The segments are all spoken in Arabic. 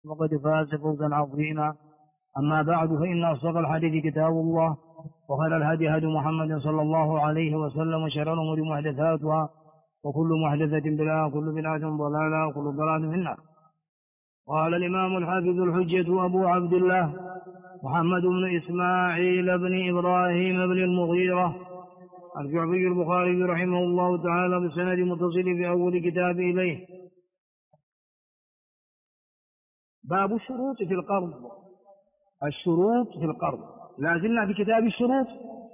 وقد فاز فوزا عظيما. أما بعد، فإن أصدق الحديث كتاب الله، وخير الهدي هدي محمد صلى الله عليه وسلم، وشر الأمور محدثاتها، وكل محدثة بدعة، وكل بدعة ضلالة، وكل ضلالة في النار. قال الإمام الحافظ الحجة أبو عبد الله محمد بن إسماعيل بن إبراهيم بن المغيرة الجعفي البخاري رحمه الله تعالى بسند متصل في أول كتاب إليه: باب الشروط في القرض. الشروط في القرض. لا زلنا في كتاب الشروط،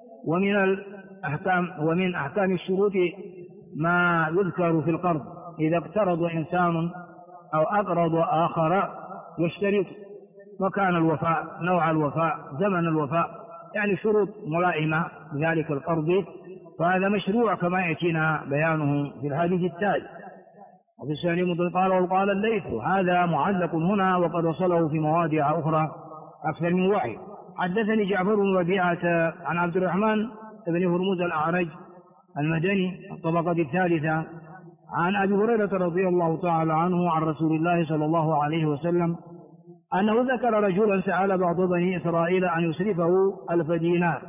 ومن أحكام الشروط ما يذكر في القرض. إذا اقترض إنسان أو أقرض آخر يشترط مكان الوفاء، نوع الوفاء، زمن الوفاء، يعني شروط ملائمة بذلك القرض، فهذا مشروع كما يأتينا بيانه في الحديث التالي. وفي الثاني قال الليث: هذا معلق هنا، وقد وصله في مواضع أخرى أكثر من واحد. حدثني جعفر بن ربيعة عن عبد الرحمن بن هرمز الأعرج المدني الطبقة الثالثة عن أبي هريرة رضي الله تعالى عنه عن رسول الله صلى الله عليه وسلم أنه ذكر رجلا سأل بعض بني إسرائيل أن يسلفه 1000 دينار.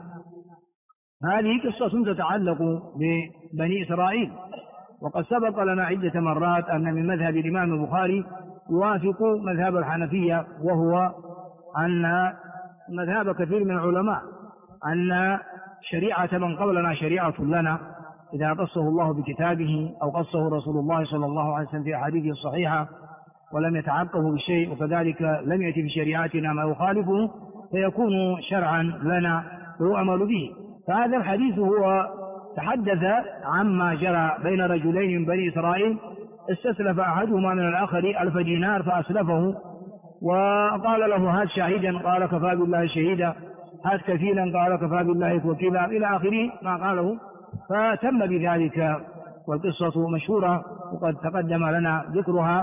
هذه قصة تتعلق ببني إسرائيل، وقد سبق لنا عدة مرات أن من مذهب الإمام البخاري يوافق مذهب الحنفية، وهو أن مذهب كثير من العلماء أن شريعة من قبلنا شريعة لنا، إذا قصه الله بكتابه أو قصه رسول الله صلى الله عليه وسلم في أحاديثه الصحيحة ولم يتعقبه بشيء، وكذلك لم يأتي في شريعتنا ما يخالفه، فيكون شرعا لنا ويؤمل به. فهذا الحديث هو تحدث عما جرى بين رجلين من بني إسرائيل، استسلف أحدهما من الآخر 1000 دينار فأسلفه، وقال له: هات شاهدا، قال: كفى بالله شهيدا. هات كفيلا، قال: كفى بالله وكيلا، إلى آخره ما قاله. فتم بذلك، والقصة مشهورة وقد تقدم لنا ذكرها.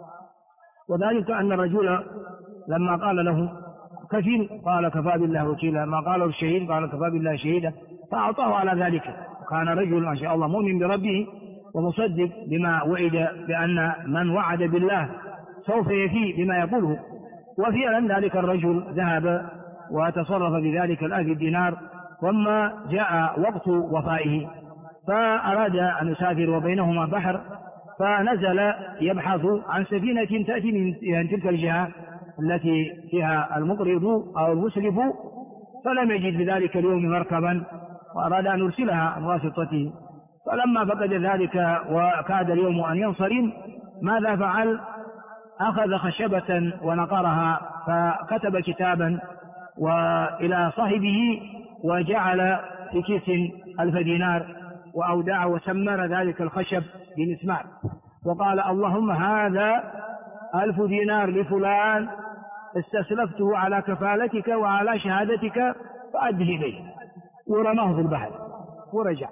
وذلك أن الرجل لما قال له كفيل قال: كفى بالله وكيلا، ما قاله الشهيد قال: كفى بالله شهيدا، فأعطاه على ذلك. كان رجل ما شاء الله مؤمن بربه ومصدق بما وعد، بأن من وعد بالله سوف يفي بما يقوله. وفعلا ذلك الرجل ذهب وتصرف بذلك 1000 دينار، ثم جاء وقت وفائه فأراد أن يسافر وبينهما بحر، فنزل يبحث عن سفينة تأتي من تلك الجهة التي فيها المقرض أو المسلف، فلم يجد في ذلك اليوم مركبا، وأراد أن يرسلها عن واسطته. فلما فقد ذلك وكاد اليوم أن ينصرم، ماذا فعل؟ أخذ خشبة ونقرها، فكتب كتابا وإلى صاحبه، وجعل في كيس 1000 دينار، وأودع وسمر ذلك الخشب بمسمار، وقال: اللهم هذا 1000 دينار لفلان استسلفته على كفالتك وعلى شهادتك، فأده إليه. ورماه في البحر ورجع.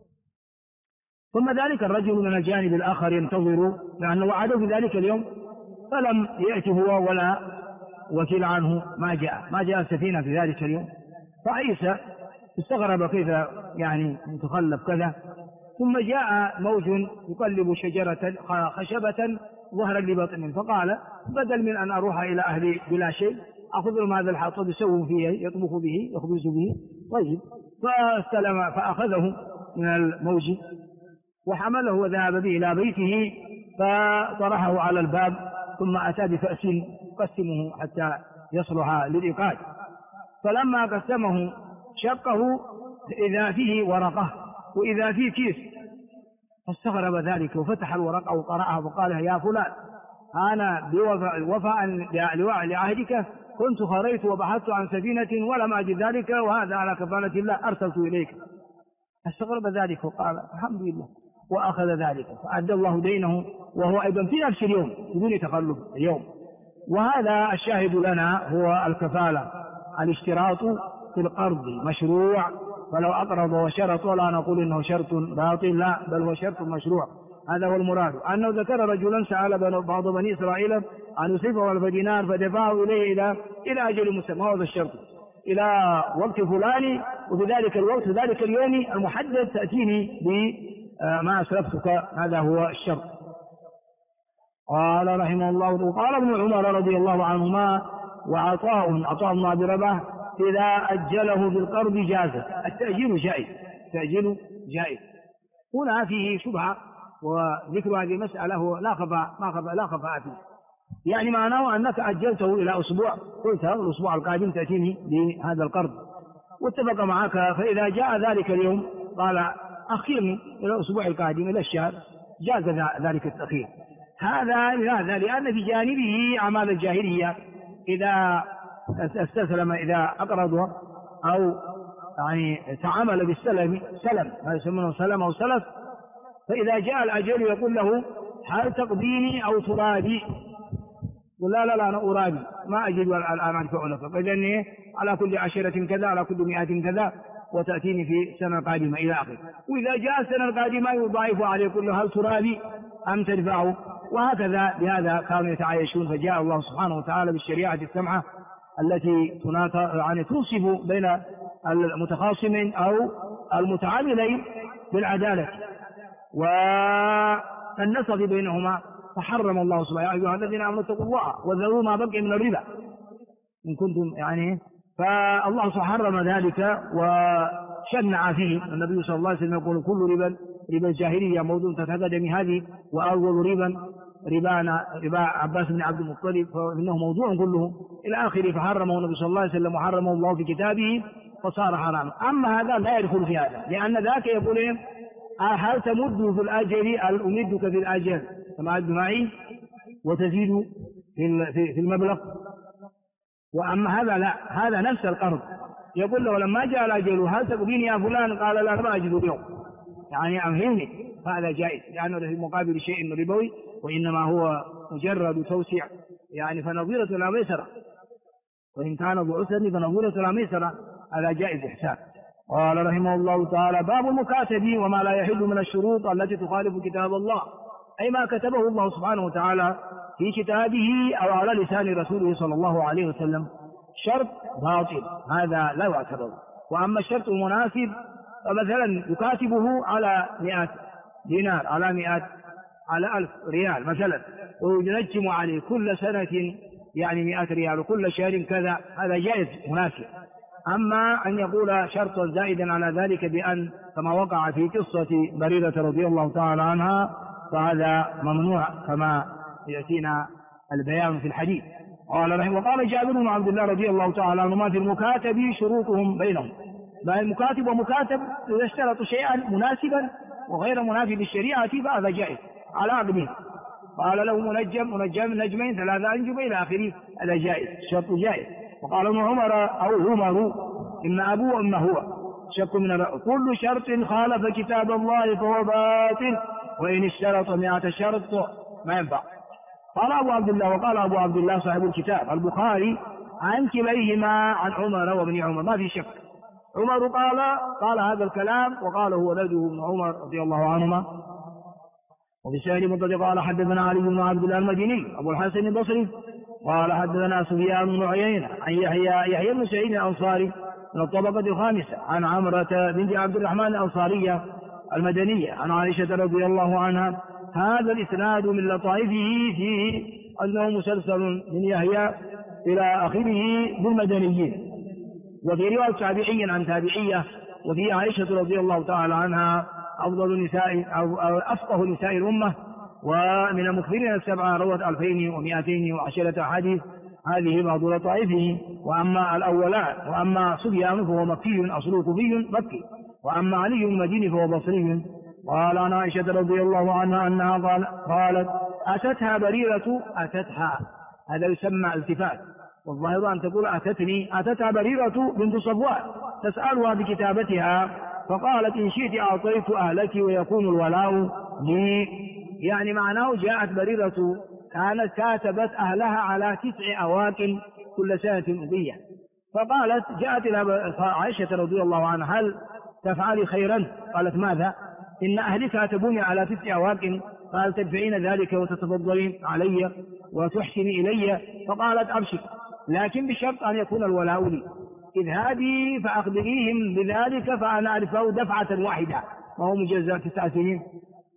ثم ذلك الرجل من الجانب الآخر ينتظر، لأنه وعده في ذلك اليوم، فلم يأتي هو ولا وكيل عنه، ما جاء السفينة في ذلك اليوم. فعيسى استغرب كيف يعني تخلف كذا. ثم جاء موج يقلب خشبة ظهرا لبطن، فقال: بدل من أن أروح إلى أهلي بلا شيء، أخذ لهم هذا الحطب يسووا فيه، يطبخ به، يخبز به. طيب. فاستلم فأخذه من الموج وحمله وذهب به إلى بيته، فطرحه على الباب، ثم أتى بفأس يقسمه حتى يصلح للإيقاد. فلما قسمه شقه إذا فيه ورقة وإذا فيه كيس، فاستغرب ذلك وفتح الورقة وقرأها وقال: يا فلان، أنا وفاء لعهدك كنت خرجت وبحثت عن سفينة ولم أجد ذلك، وهذا على كفالة الله أرسلت إليك. استغرب ذلك وقال: الحمد لله، وأخذ ذلك فأدى الله دينه، وهو أيضا في نفس اليوم بدون تخلف اليوم. وهذا الشاهد لنا هو الكفالة. الاشتراط في القرض مشروع، فلو أقرض وشرط لا نقول إنه شرط باطل، لا، بل هو شرط مشروع. هذا هو المراد. أنه ذكر رجلا سأل بعض بني إسرائيل أن يصرفه 1000 دينار، فدفعه إليه إلى أجل مسمى، هذا الشرط، إلى وقت فلاني، وفي ذلك الوقت ذلك اليوم المحدد تأتيني بما أسلفتك، هذا هو الشرط. قال رحمه الله. وقال ابن عمر رضي الله عنهما وعطاء بن أبي رباح إذا أجله بالقرض جاز. التأجيل جائز، التأجيل جائز. هنا فيه شبهة، وذكر هذه المسألة هو لا خفاء فيه. يعني معناه أنك أجلته إلى أسبوع، قلت الأسبوع القادم تأتيني بهذا القرض، واتفق معك، فإذا جاء ذلك اليوم قال أخيرني إلى الأسبوع القادم إلى الشهر، جاز ذلك التأخير. هذا لماذا؟ لأن في جانبه أعمال الجاهلية، إذا استسلم، إذا أقرض أو يعني تعامل بالسلم، سلم، هذا يسمونه سلم أو سلف، فإذا جاء الأجل يقول له هل تقضيني أو ترادي؟ قل لا أنا أرادي، ما أجد الآن أدفع لك، فإذن على كل 10 كذا، على كل 100 كذا، وتأتيني في السنة القادمة إلى آخره. وإذا جاء السنة القادمة يضاعف عليه، يقول له هل ترادي أم تدفعه؟ وهكذا بهذا كانوا يتعايشون. فجاء الله سبحانه وتعالى بالشريعة السمحة التي يعني تنصف بين المتخاصمين أو المتعاملين بالعدالة والنصف بينهما. فحرم الله سبحانه يا أيها الذين آمنوا اتقوا الله وذروا ما بقي من الربا إن كنتم يعني. فالله سبحانه حرم ذلك وشنع فيه. النبي صلى الله عليه وسلم يقول كل ربا الجاهلية موضوع تتقدم هذه، وأول ربا عباس بن عبد المطلب فإنه موضوع كله إلى آخره. فحرمه النبي صلى الله عليه وسلم وحرمه الله في كتابه فصار حراما. أما هذا لا يدخل في هذا، لأن ذاك يقول هل تمد في الأجل؟ أمدك في الأجل تمد معي وتزيد في المبلغ. وأما هذا لا، هذا نفس القرض. يقول له لما جاء الأجل هل تقضيني يا فلان؟ قال لا ما أجد اليوم، يعني أمهلني. هذا جائز، لأنه في مقابل شيء ربوي، وإنما هو مجرد توسيع، يعني فنظيرة لا ميسرة، وإن كان ذو عسر فنظيرة لا ميسرة، هذا جائز إحسان. قال رحمه الله تعالى باب المكاتب وما لا يحل من الشروط التي تخالف كتاب الله، أي ما كتبه الله سبحانه وتعالى في كتابه أو على لسان رسوله صلى الله عليه وسلم شرط باطل، هذا لا يعتبر. وأما الشرط المناسب فمثلا يكاتبه على 100 دينار، على 1000 ريال مثلا، وينجم عليه كل سنة يعني 100 ريال، وكل شهر كذا، هذا جائز مناسب. أما أن يقول شرطا زائدا على ذلك بأن كما وقع في قصة بريرة رضي الله تعالى عنها، فهذا ممنوع كما يأتينا البيان في الحديث. وقال جابر بن عبد الله رضي الله تعالى عنهما في المكاتب شروطهم بينهم، المكاتب ومكاتب إذا اشترطوا شيئا مناسبا وغير منافي للشريعة فهذا جائز على عقدين. قال له منجم نجمين 3 أنجم إلى آخره، هذا جائز، شرط جائز. وقال ابن عمر أو عمر إما أبوه وإما هو شك من كل شرط خالف كتاب الله فهو باطل، وإن اشترط 100 شرط ما ينفع. قال أبو عبد الله، وقال أبو عبد الله صاحب الكتاب البخاري عن كليهما عن عمر وابن عمر، ما في شك. عمر قال هذا الكلام وقاله ولده ابن عمر رضي الله عنهما. وفي سائر مضد قال حدثنا علي بن عبد الله المديني أبو الحسن البصري قال حدثنا سفيان بن عيينة عن يحيى بن سعيد الأنصاري من الطبقة الخامسة عن عمرة بنت عبد الرحمن الأنصارية المدنية عن عائشة رضي الله عنها. هذا الإسناد من لطائفه فيه أنه مسلسل من يحيى إلى آخره بالمدنيين، وفي رواية تابعي عن تابعية، وفي عائشة رضي الله تعالى عنها أفضل نساء أو أفقه نساء الأمة، ومن المكثرين 7 روت 2210 حديث. هذه بعض لطائفه. وأما الأولان، وأما سفيان فهو مكي أصله كوفي مكي، وأما علي المديني فهو بصري. قال عن عائشة رضي الله عنها أنها قالت أتتها بريرة، أتتها هذا يسمى التفات، والظاهر أن تقول أتتني، أتتها بريرة بنت صفوان تسألها بكتابتها فقالت إن شئت أعطيت أهلك ويكون الولاء لي. يعني معناه جاءت بريرة كانت كاتبت أهلها على 9 أواك كل سنة مضية، فقالت جاءت إلى عائشة رضي الله عنها هل تفعلي خيرا؟ قالت ماذا؟ إن أهلي كاتبوني على 9 أواك، قال تدفعين ذلك وتتفضلين علي وتحسني إلي. فقالت أبشر، لكن بشرط أن يكون الولاء لي، اذهبي فأخبريهم بذلك فأنا أدفع دفعة واحدة، وهو مجزى 9 سنين.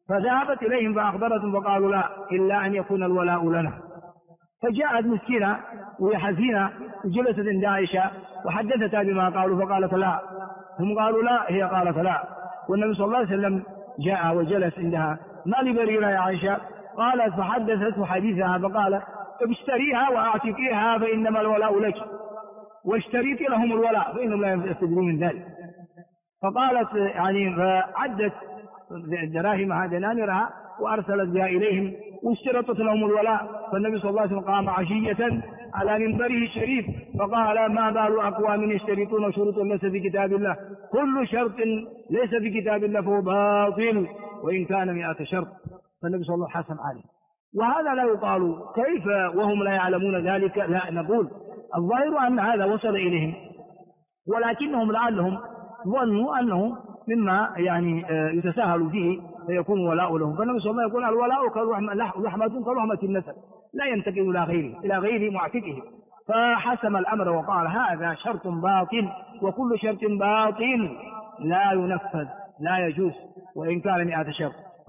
فذهبت إليهم فأخبرتهم فقالوا لا إلا أن يكون الولاء لنا. فجاءت مسكينة وهي حزينة وجلست عند عائشة وحدثتها بما قالوا فقالت لا. هم قالوا لا، هي قالت لا. والنبي صلى الله عليه وسلم جاء وجلس عندها. ما لبريرة يا عائشة؟ قالت فحدثته حديثها فقال اشتريها وأعتقيها فإنما الولاء لك، واشتريت لهم الولاء فإنهم لا يستدرون من ذلك. فقالت يعني فعدت دراهمها دنانيرها وأرسلت بها إليهم واشترطت لهم الولاء. فالنبي صلى الله عليه وسلم قام عشية على منبره الشريف فقال ما بال أقوام يشترطون شروطا ليس في كتاب الله، كل شرط ليس في كتاب الله فهو باطل وإن كان 100 شرط. فالنبي صلى الله عليه وسلم حسم عليه. وهذا لا يقال كيف وهم لا يعلمون ذلك، لا، نقول الظاهر أن هذا وصل إليهم، ولكنهم لعلهم ظنوا أنه مما يعني يتساهل فيه فيكون ولاء لهم. فالنبي صلى الله عليه وسلم يقول الولاء لحمة كلحمة النسب لا ينتقل إلى غير معتقه. فحسم الأمر وقال هذا شرط باطل وكل شرط باطل لا ينفذ لا يجوز وإن كان 100 شرط.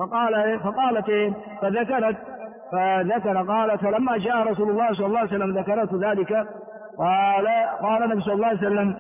قالت فلما جاء رسول الله صلى الله عليه وسلم ذكرت ذلك قال النبي صلى الله عليه وسلم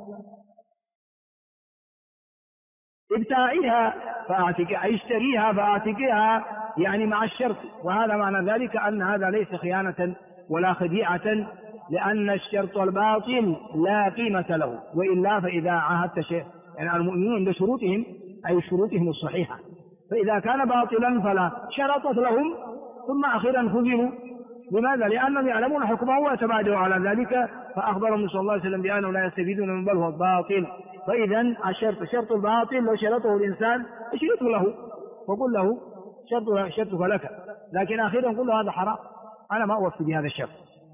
ابتاعيها فأعتقها، اشتريها فأعتقها، يعني مع الشرط. وهذا معنى ذلك أن هذا ليس خيانة ولا خديعة، لأن الشرط الباطل لا قيمة له، وإلا فإذا عاهدت شيء يعني المؤمنون عند شروطهم أي شروطهم الصحيحة، فإذا كان باطلا فلا شرطت لهم ثم أخيرا خذلوا. لماذا؟ لأنهم يعلمون حكمه ويتبادروا على ذلك. فأخبرهم صلى الله عليه وسلم بأنه لا يستفيدون من بل هو باطل. فإذا شرط الباطل لو شرطه الإنسان اشرطه له وقل له شرطك لك، لكن أخيرا قل له هذا حرام أنا ما أوفي بهذا الشرط،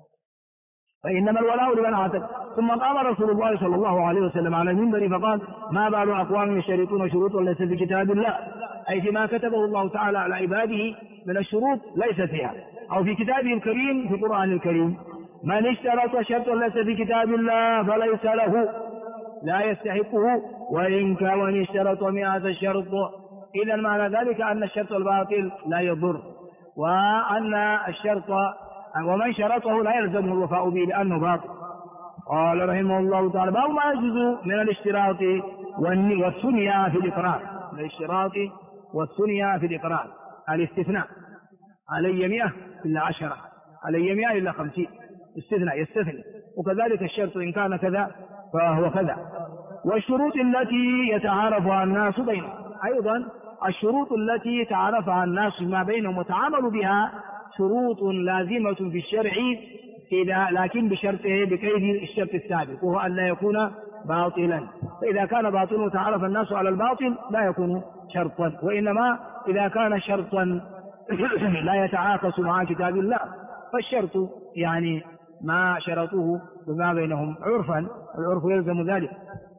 فإنما الولاء لمن أعتق. ثم قام رسول الله صلى الله عليه وسلم على المنبر فقال ما بال أقوام يشترطون شروطا ليس في كتاب الله، أي فيما كتبه الله تعالى على عباده من الشروط ليس فيها، أو في كتابه الكريم في القرآن الكريم. من اشترط شرطا ليس في كتاب الله فليس له لا يستحقه وإن اشترط 100 شرط. إذا معنى ذلك أن الشرط الباطل لا يضر، وأن الشرط ومن شرطه لا يلزمه الوفاء به لأنه باطل. قال رحمه الله تعالى باب ما يجوز من الاشتراط والثنيا في الإقرار. الاشتراط والثنيا في الإقرار، الاستثناء علي 100 إلا 10، علي 100 إلا 50، يستثني. وكذلك الشرط إن كان كذا فهو كذا. والشروط التي يتعارفها الناس بينهم، أيضا الشروط التي يتعارفها الناس ما بينهم وتعاملوا بها شروط لازمة في الشرع لكن بشرطه بقيد الشرط السابق وهو أن لا يكون باطلا. فإذا كان باطلا وتعرف الناس على الباطل لا يكون شرطا، وإنما إذا كان شرطا لا يتعاكس مع كتاب الله فالشرط يعني ما شرطوه بما بينهم عرفا، العرف يلزم ذلك.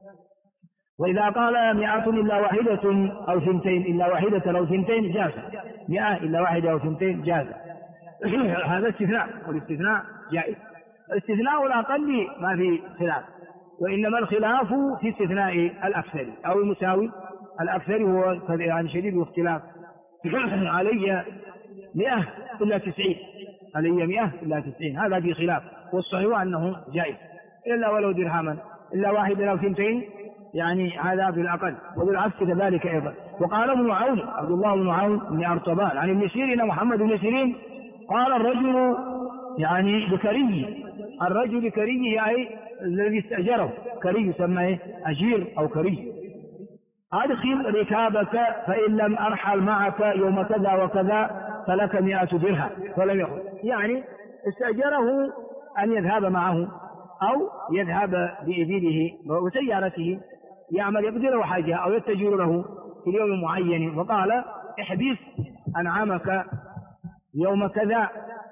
وإذا قال 100 إلا 1 أو 2 إلا 1 أو 2 جاز، 100 إلا 1 أو 2 جاز. هذا استثناء، والاستثناء جائز. الاستثناء الأقل ما في خلاف، وإنما الخلاف في استثناء الأكثر أو المساوي. الأكثر هو يعني شديد الاختلاف. علي 100 إلا 90، علي 100 إلا 90، هذا في خلاف، والصحيح أنه جائز إلا ولو درهما، إلا 1 أو 2 يعني هذا بالأقل، وبالعكس كذلك أيضا. وقال ابن عون عبد الله بن عون بن أرطبان عن ابن سيرين محمد بن سيرين قال الرجل يعني لكري، الرجل كريه أي الذي استأجره، كري يسمى أجير أو كري، أدخل ركابك فإن لم أرحل معك يوم كذا وكذا فلك 100 درهم، فلم يخرج. يعني استأجره أن يذهب معه أو يذهب بإبله وسيارته يعمل يقدر حاجة أو يتجر له في اليوم معين، وقال احبس أنعامك يوم كذا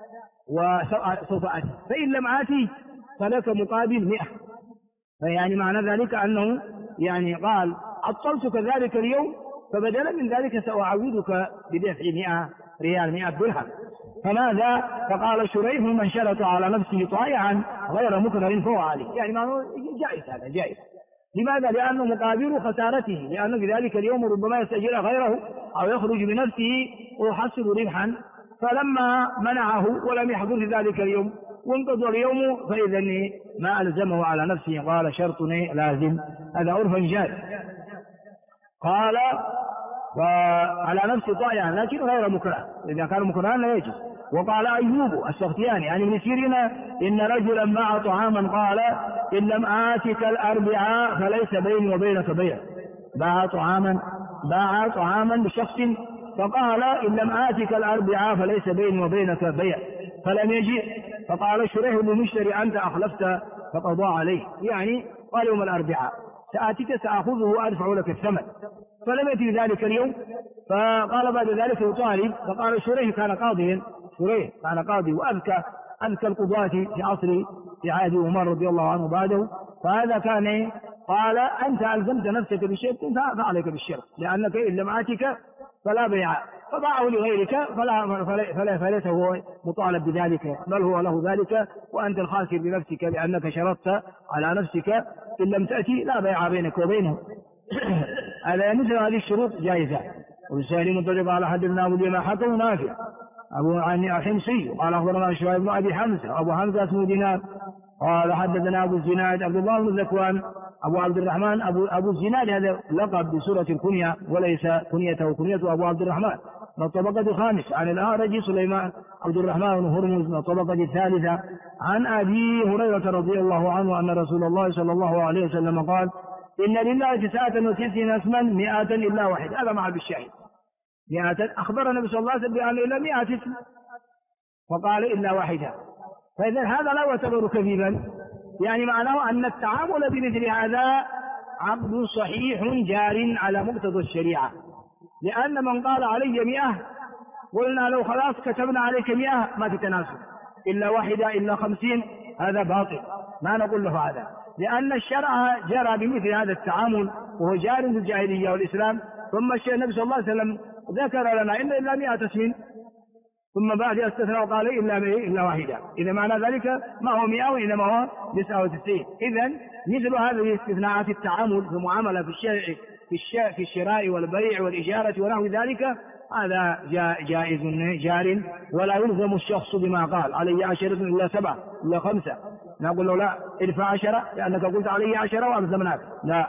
وسوف آتي، فإن لم آتي فلك مقابل 100. فيعني معنى ذلك أنه يعني قال عطلتك ذلك اليوم فبدلا من ذلك سأعوضك بدفع 100 ريال 100 درهم. فماذا؟ فقال شريح من شرط على نفسه طائعا غير مكره فهو عليه. يعني معنى جائز، هذا جائز، لماذا؟ لأنه مقابل خسارته، لأنه في ذلك اليوم ربما يستأجر غيره أو يخرج بنفسه ويحصل ربحا، فلما منعه ولم يحضر في ذلك اليوم وانقضى اليوم فإذا ما ألزمه على نفسه، قال شرط لازم، هذا عرفا جائز. قال وعلى نفسه طائعا لكن غير مكره، إذا كان مكرها لا يجوز. وقال أيوب السختياني يعني ابن سيرين إن رجلا باع طعاما قال إن لم آتك الأربعاء فليس بيني وبينك بيع. باع طعاما لشخص فقال إن لم آتك الأربعاء فليس بيني وبينك بيع، فلم يجئ، فقال شريح للمشتري أنت أخلفت فقضى عليه، يعني قال يوم الأربعاء سآتيك سأخذه وأدفع لك الثمن، فلم يأتي ذلك اليوم، فقال بعد ذلك يطالب، فقال شريح كان قاضي وأذكى القضاة في عصر في عهد عمر رضي الله عنه بعده، فهذا كان قال أنت ألزمت نفسك بالشرك فعليك بالشرك، لأنك إن لم آتك فلا بيع، فباعه لغيرك فليس هو مطالب بذلك، بل هو له ذلك وأنت الخاسر بنفسك لأنك شرطت على نفسك إن لم تأتي لا بيع بينك وبينه. هذا مثل هذه الشروط جائزة. والسائل منطلق على حدثنا أبو اليمان حكم نافع أبو عني الحمصي قال أخبرنا شعيب بن أبي حمزة أبو حمزة اسمه دينار قال حدثنا أبو الزناد عبد الله بن ذكوان أبو عبد الرحمن أبو الزناد هذا لقب بسورة الكنية وليس كنيته أبو عبد الرحمن من الطبقة الخامس عن الأعرج سليمان عبد الرحمن بن هرمز من الطبقة الثالثة عن أبي هريرة رضي الله عنه أن رسول الله صلى الله عليه وسلم قال إن لله 99 اسما 100 إلا واحد. هذا مع بالشاهد 100. أخبر النبي صلى الله عليه وسلم بأن إلا 100 اسم فقال إلا واحدة، فإذا هذا لا يعتبر كذبا، يعني معناه أن التعامل بمثل هذا عقد صحيح جار على مقتضى الشريعة، لأن من قال علي 100 قلنا لو خلاص كتبنا عليك 100 ما تتناسب، إلا واحدة إلا 50 هذا باطل، ما نقول له هذا، لأن الشرع جرى بمثل هذا التعامل وهو جار في الجاهلية والإسلام، ثم النبي صلى الله عليه وسلم ذكر لنا إن إلا 100 اسم ثم بعد استثناء وقال إلا واحدة، إذا معنى ذلك ما هو 100 وإنما هو 99. إذن مثل هذه الاستثناءات التعامل في المعاملة في الشراء والبيع والإجارة ونحو ذلك هذا جائز جار، ولا يلزم الشخص بما قال علي 10 إلا 7 إلا 5، نقول له لا ادفع 10 لأنك قلت علي 10 وألزمناك، لا.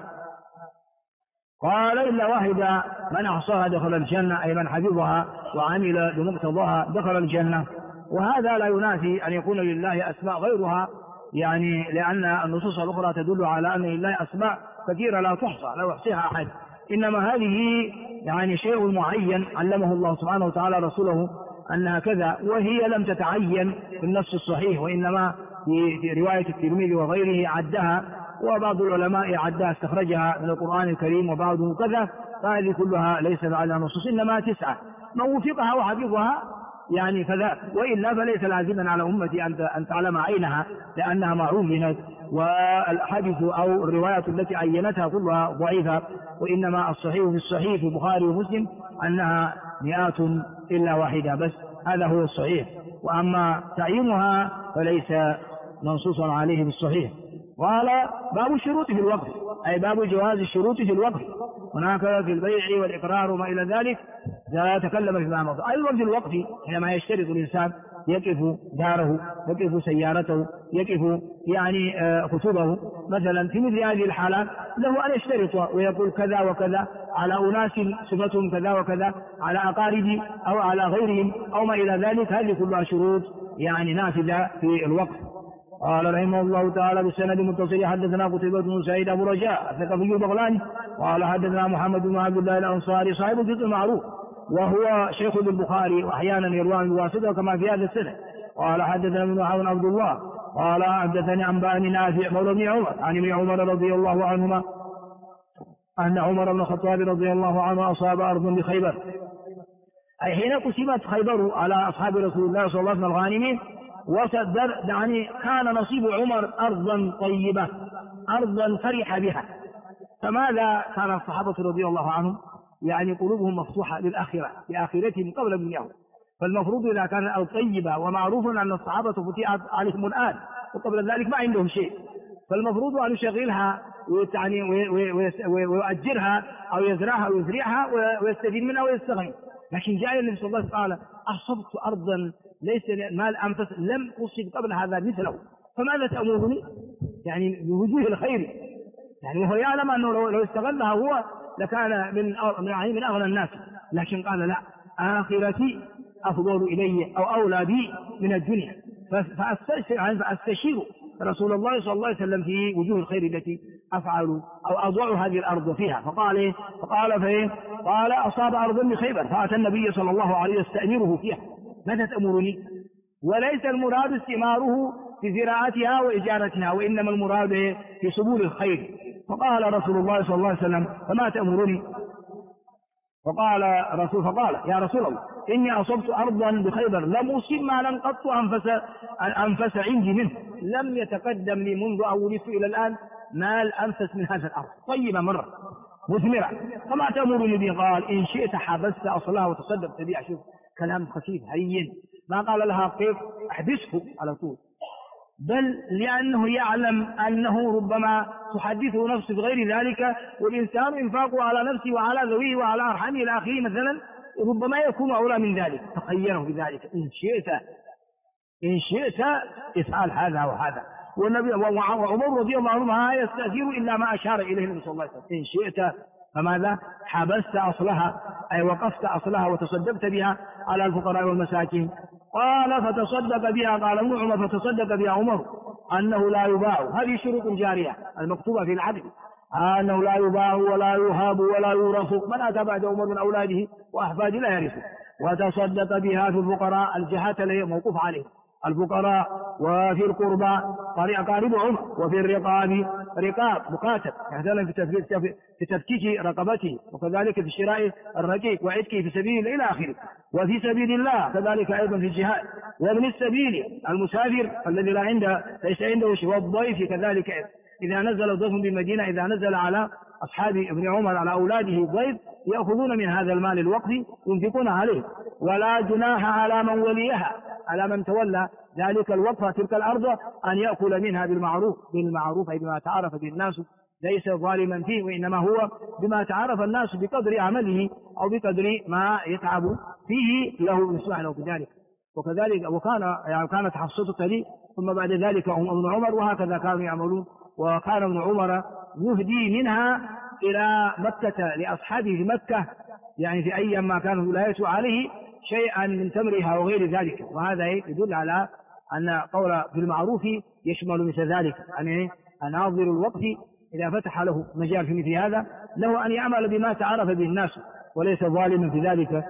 قال إلا واحدة من أحصاها دخل الجنة، أي من حفظها وعمل بمقتضاها دخل الجنة. وهذا لا ينافي أن يكون لله أسماء غيرها، يعني لأن النصوص الأخرى تدل على أن لله أسماء كثيرة لا تحصى لا يحصيها أحد، إنما هذه يعني شيء معين علمه الله سبحانه وتعالى رسوله أنها كذا، وهي لم تتعين في النص الصحيح، وإنما في رواية الترمذي وغيره عدها، وبعض العلماء عدها استخرجها من القرآن الكريم وبعضه كذا، فهذه كلها ليس على نصوص، إنما 9 من وفقها وحفظها يعني فذاك، وإلا فليس لازما على أمتي أن تعلم عينها لأنها معلومة، والحديث أو الروايات التي عينتها كلها ضعيفة، وإنما الصحيح في الصحيح في البخاري ومسلم أنها 100 إلا واحدة بس، هذا هو الصحيح، وأما تعيينها فليس منصوصا عليه بالصحيح. قال باب الشروط في الوقف، أي باب جواز الشروط في الوقف، هناك في البيع والإقرار وما إلى ذلك لا يتكلم فيما مضى. أيضا في الوقف حينما يشترط الإنسان يقف داره، يقف سيارته، يقف يعني خطوبه مثلا، في مثل هذه الحالات له أن يشترط ويقول كذا وكذا على أناس صفتهم كذا وكذا، على أقاربي أو على غيرهم أو ما إلى ذلك، هذه كلها شروط يعني نافذة في الوقف. قال رحمه الله تعالى بالسند المتصل حدثنا قتيبة بن سعيد أبو رجاء الثقفي البغلاني قال حدثنا محمد بن عبد الله الأنصاري صاحب الجزء المعروف وهو شيخ للبخاري وأحيانا يروى من واسطة كما في هذا السنة. قال حدثنا ابن عون عبد الله قال حدثني عن بني نافع مولى بن عمر عن ابن عمر رضي الله عنهما أن عمر بن الخطاب رضي الله عنه أصاب أرض بخيبر، أي حين قسمت خيبر على أصحاب رسول الله صلى الله عليه وسلم الغانمين، وصدر يعني كان نصيب عمر أرضا طيبة، أرضا فرح بها، فماذا كان الصحابة رضي الله عنهم يعني قلوبهم مفتوحة للآخرة لآخرتهم قبل دنياهم، فالمفروض إذا كان الأرض طيبة ومعروف أن الصحابة فتحت عليهم الآن وقبل ذلك ما عندهم شيء، فالمفروض أن يشغلها ويؤجرها أو يزرعها أو يزرعها ويستفيد منها ويستغني. لكن جاء النبي صلى الله عليه وسلم قال أصبت أرضا ليس مال أنفس لم أصب قبل هذا مثله فماذا تأمرني؟ يعني بوجوه الخير، يعني وهو يعلم أنه لو استغلها هو لكان من أغنى الناس، لكن قال لا، آخرتي أفضل إلي أو أولى بي من الدنيا، فأستشير رسول الله صلى الله عليه وسلم في وجوه الخير التي أفعل أو أضع هذه الأرض فيها. قال أصاب أرضا بخيبر فأتى النبي صلى الله عليه وسلم يستأمره فيها، ماذا تأمرني؟ وليس المراد استثماره في زراعتها وإجارتها، وإنما المراد في سبول الخير. فقال رسول الله صلى الله عليه وسلم فما تأمرني؟ فقال يا رسول الله إني أصبت أرضا بخيبر لم أصب مالا قط أنفس عندي منه، لم يتقدم لي منذ ولدت إلى الآن مال أنفس من هذا الأرض، طيبة مرة مثمرة، فما تأمرني به؟ قال إن شئت حبست أصلها وتصدقت بها. شوف كلام خفيف هين، ما قال لها كيف أحبسه على طول، بل لأنه يعلم أنه ربما تحدثه نفسه بغير ذلك، والإنسان إنفاقه على نفسه وعلى ذويه وعلى أرحامه إلى آخره مثلا ربما يكون أولى من ذلك، تخيره بذلك إن شئت افعل هذا وهذا. والنبي وعمر رضي الله عنه ما يستأثير إلا ما أشار إليه النبي صلى الله عليه وسلم، إن شئت فماذا؟ حبست أصلها أي وقفت أصلها وتصدقت بها على الفقراء والمساكين. قال فتصدق بها، قال ابن عمر فتصدق بها عمر أنه لا يباع، هذه شروط جارية المكتوبة في العقد، أنه لا يباع ولا يهاب ولا يورث، من أتى بعد عمر من أولاده وأحفاده لا يرثه. وتصدق بها في الفقراء، الجهات اللي موقوف عليه الفقراء، وفي القربى أقارب عمر، وفي الرقاب رقاب مكاتب مثلا في تفكيك رقبته، وكذلك في شراء الرقيق وعتقه في سبيل إلى آخره. وفي سبيل الله كذلك أيضا في الجهاد. وابن السبيل المسافر الذي ليس عنده شيء، والضيف كذلك إذا نزل ضيف بالمدينة، إذا نزل على أصحاب ابن عمر على أولاده ضيف يأخذون من هذا المال الوقف ينفقون عليه. ولا جناح على من وليها، على من تولى ذلك الوقف تلك الأرض أن يأكل منها بالمعروف أي بما تعرف به الناس، ليس ظالما فيه، وإنما هو بما تعرف الناس بقدر عمله أو بقدر ما يتعب فيه له نسمع له بذلك. وكذلك كانت حصته لي، ثم بعد ذلك ابن عمر، وهكذا كانوا يعملون. وكان ابن عمر يهدي منها إلى مكة لأصحابه في مكة، يعني في أيام ما كانت ولايته عليه شيئا من تمرها وغير ذلك. وهذا يدل على أن قول بالمعروف يشمل مثل ذلك، أن ناظر الوقف إذا فتح له مجال في مثل هذا له أن يعمل بما تعرف به الناس وليس ظالما في ذلك.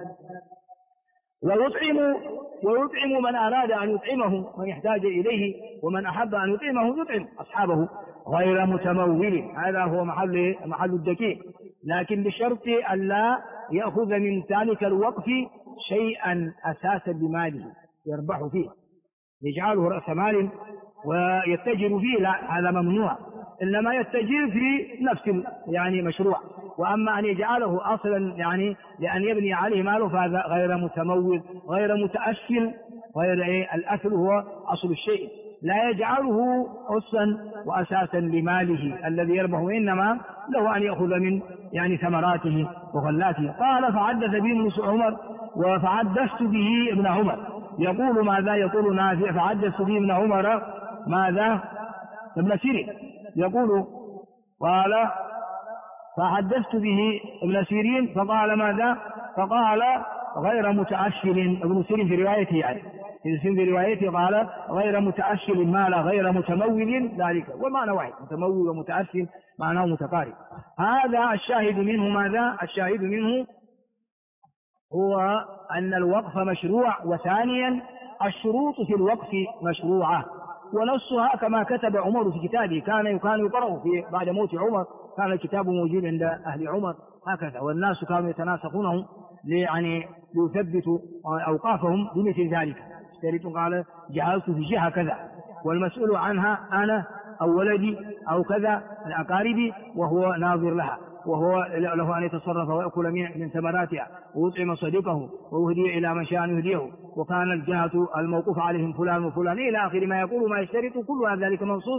ويطعم من أراد أن يطعمه من يحتاج إليه، ومن أحب أن يطعمه يطعم أصحابه غير متمول. هذا هو محل الدقيق، لكن بشرط أن لا يأخذ من ذلك الوقف شيئا أساسا بماله يربح فيه، يجعله رأس مال ويتجر فيه، لا، هذا ممنوع، إنما يتجر في نفس مشروع. وأما أن يجعله أصلا لأن يبني عليه ماله فهذا غير متمول غير متأصل. الأصل هو أصل الشيء، لا يجعله أصلا وأساسا لماله الذي يربح، إنما له أن يأخذ من ثمراته وغلاته. قال فحدث به ابن عمر وفحدثت به ابن عمر، يقول ماذا؟ يقول نافع فحدثت به ابن عمر ماذا؟ ابن سيرين يقول قال فحدثت به ابن سيرين فقال ماذا؟ فقال غير متأشر. ابن سيرين في روايته في روايته قال غير متأشر مال غير متمول ذلك، والمعنى واحد، متمول ومتأشر معناه متقارب. هذا الشاهد منه ماذا؟ الشاهد منه هو أن الوقف مشروع، وثانيا الشروط في الوقف مشروعة، ونصها كما كتب عمر في كتابه، كان يقرأ في بعد موت عمر، كان الكتاب موجود عند أهل عمر هكذا، والناس كانوا يتناسخونه ليثبتوا أوقافهم بمثل ذلك. قال جعلت في جهة كذا والمسؤول عنها أنا أو ولدي أو كذا من أقاربي، وهو ناظر لها، وهو له أن يتصرف ويأكل من ثمراتها ويطعم صديقه ويهدي إلى من شاء أن يهديه، وكان الجهة الموقوف عليهم فلان وفلان إلى آخر ما يقول ما يشترط، كل ذلك منصوص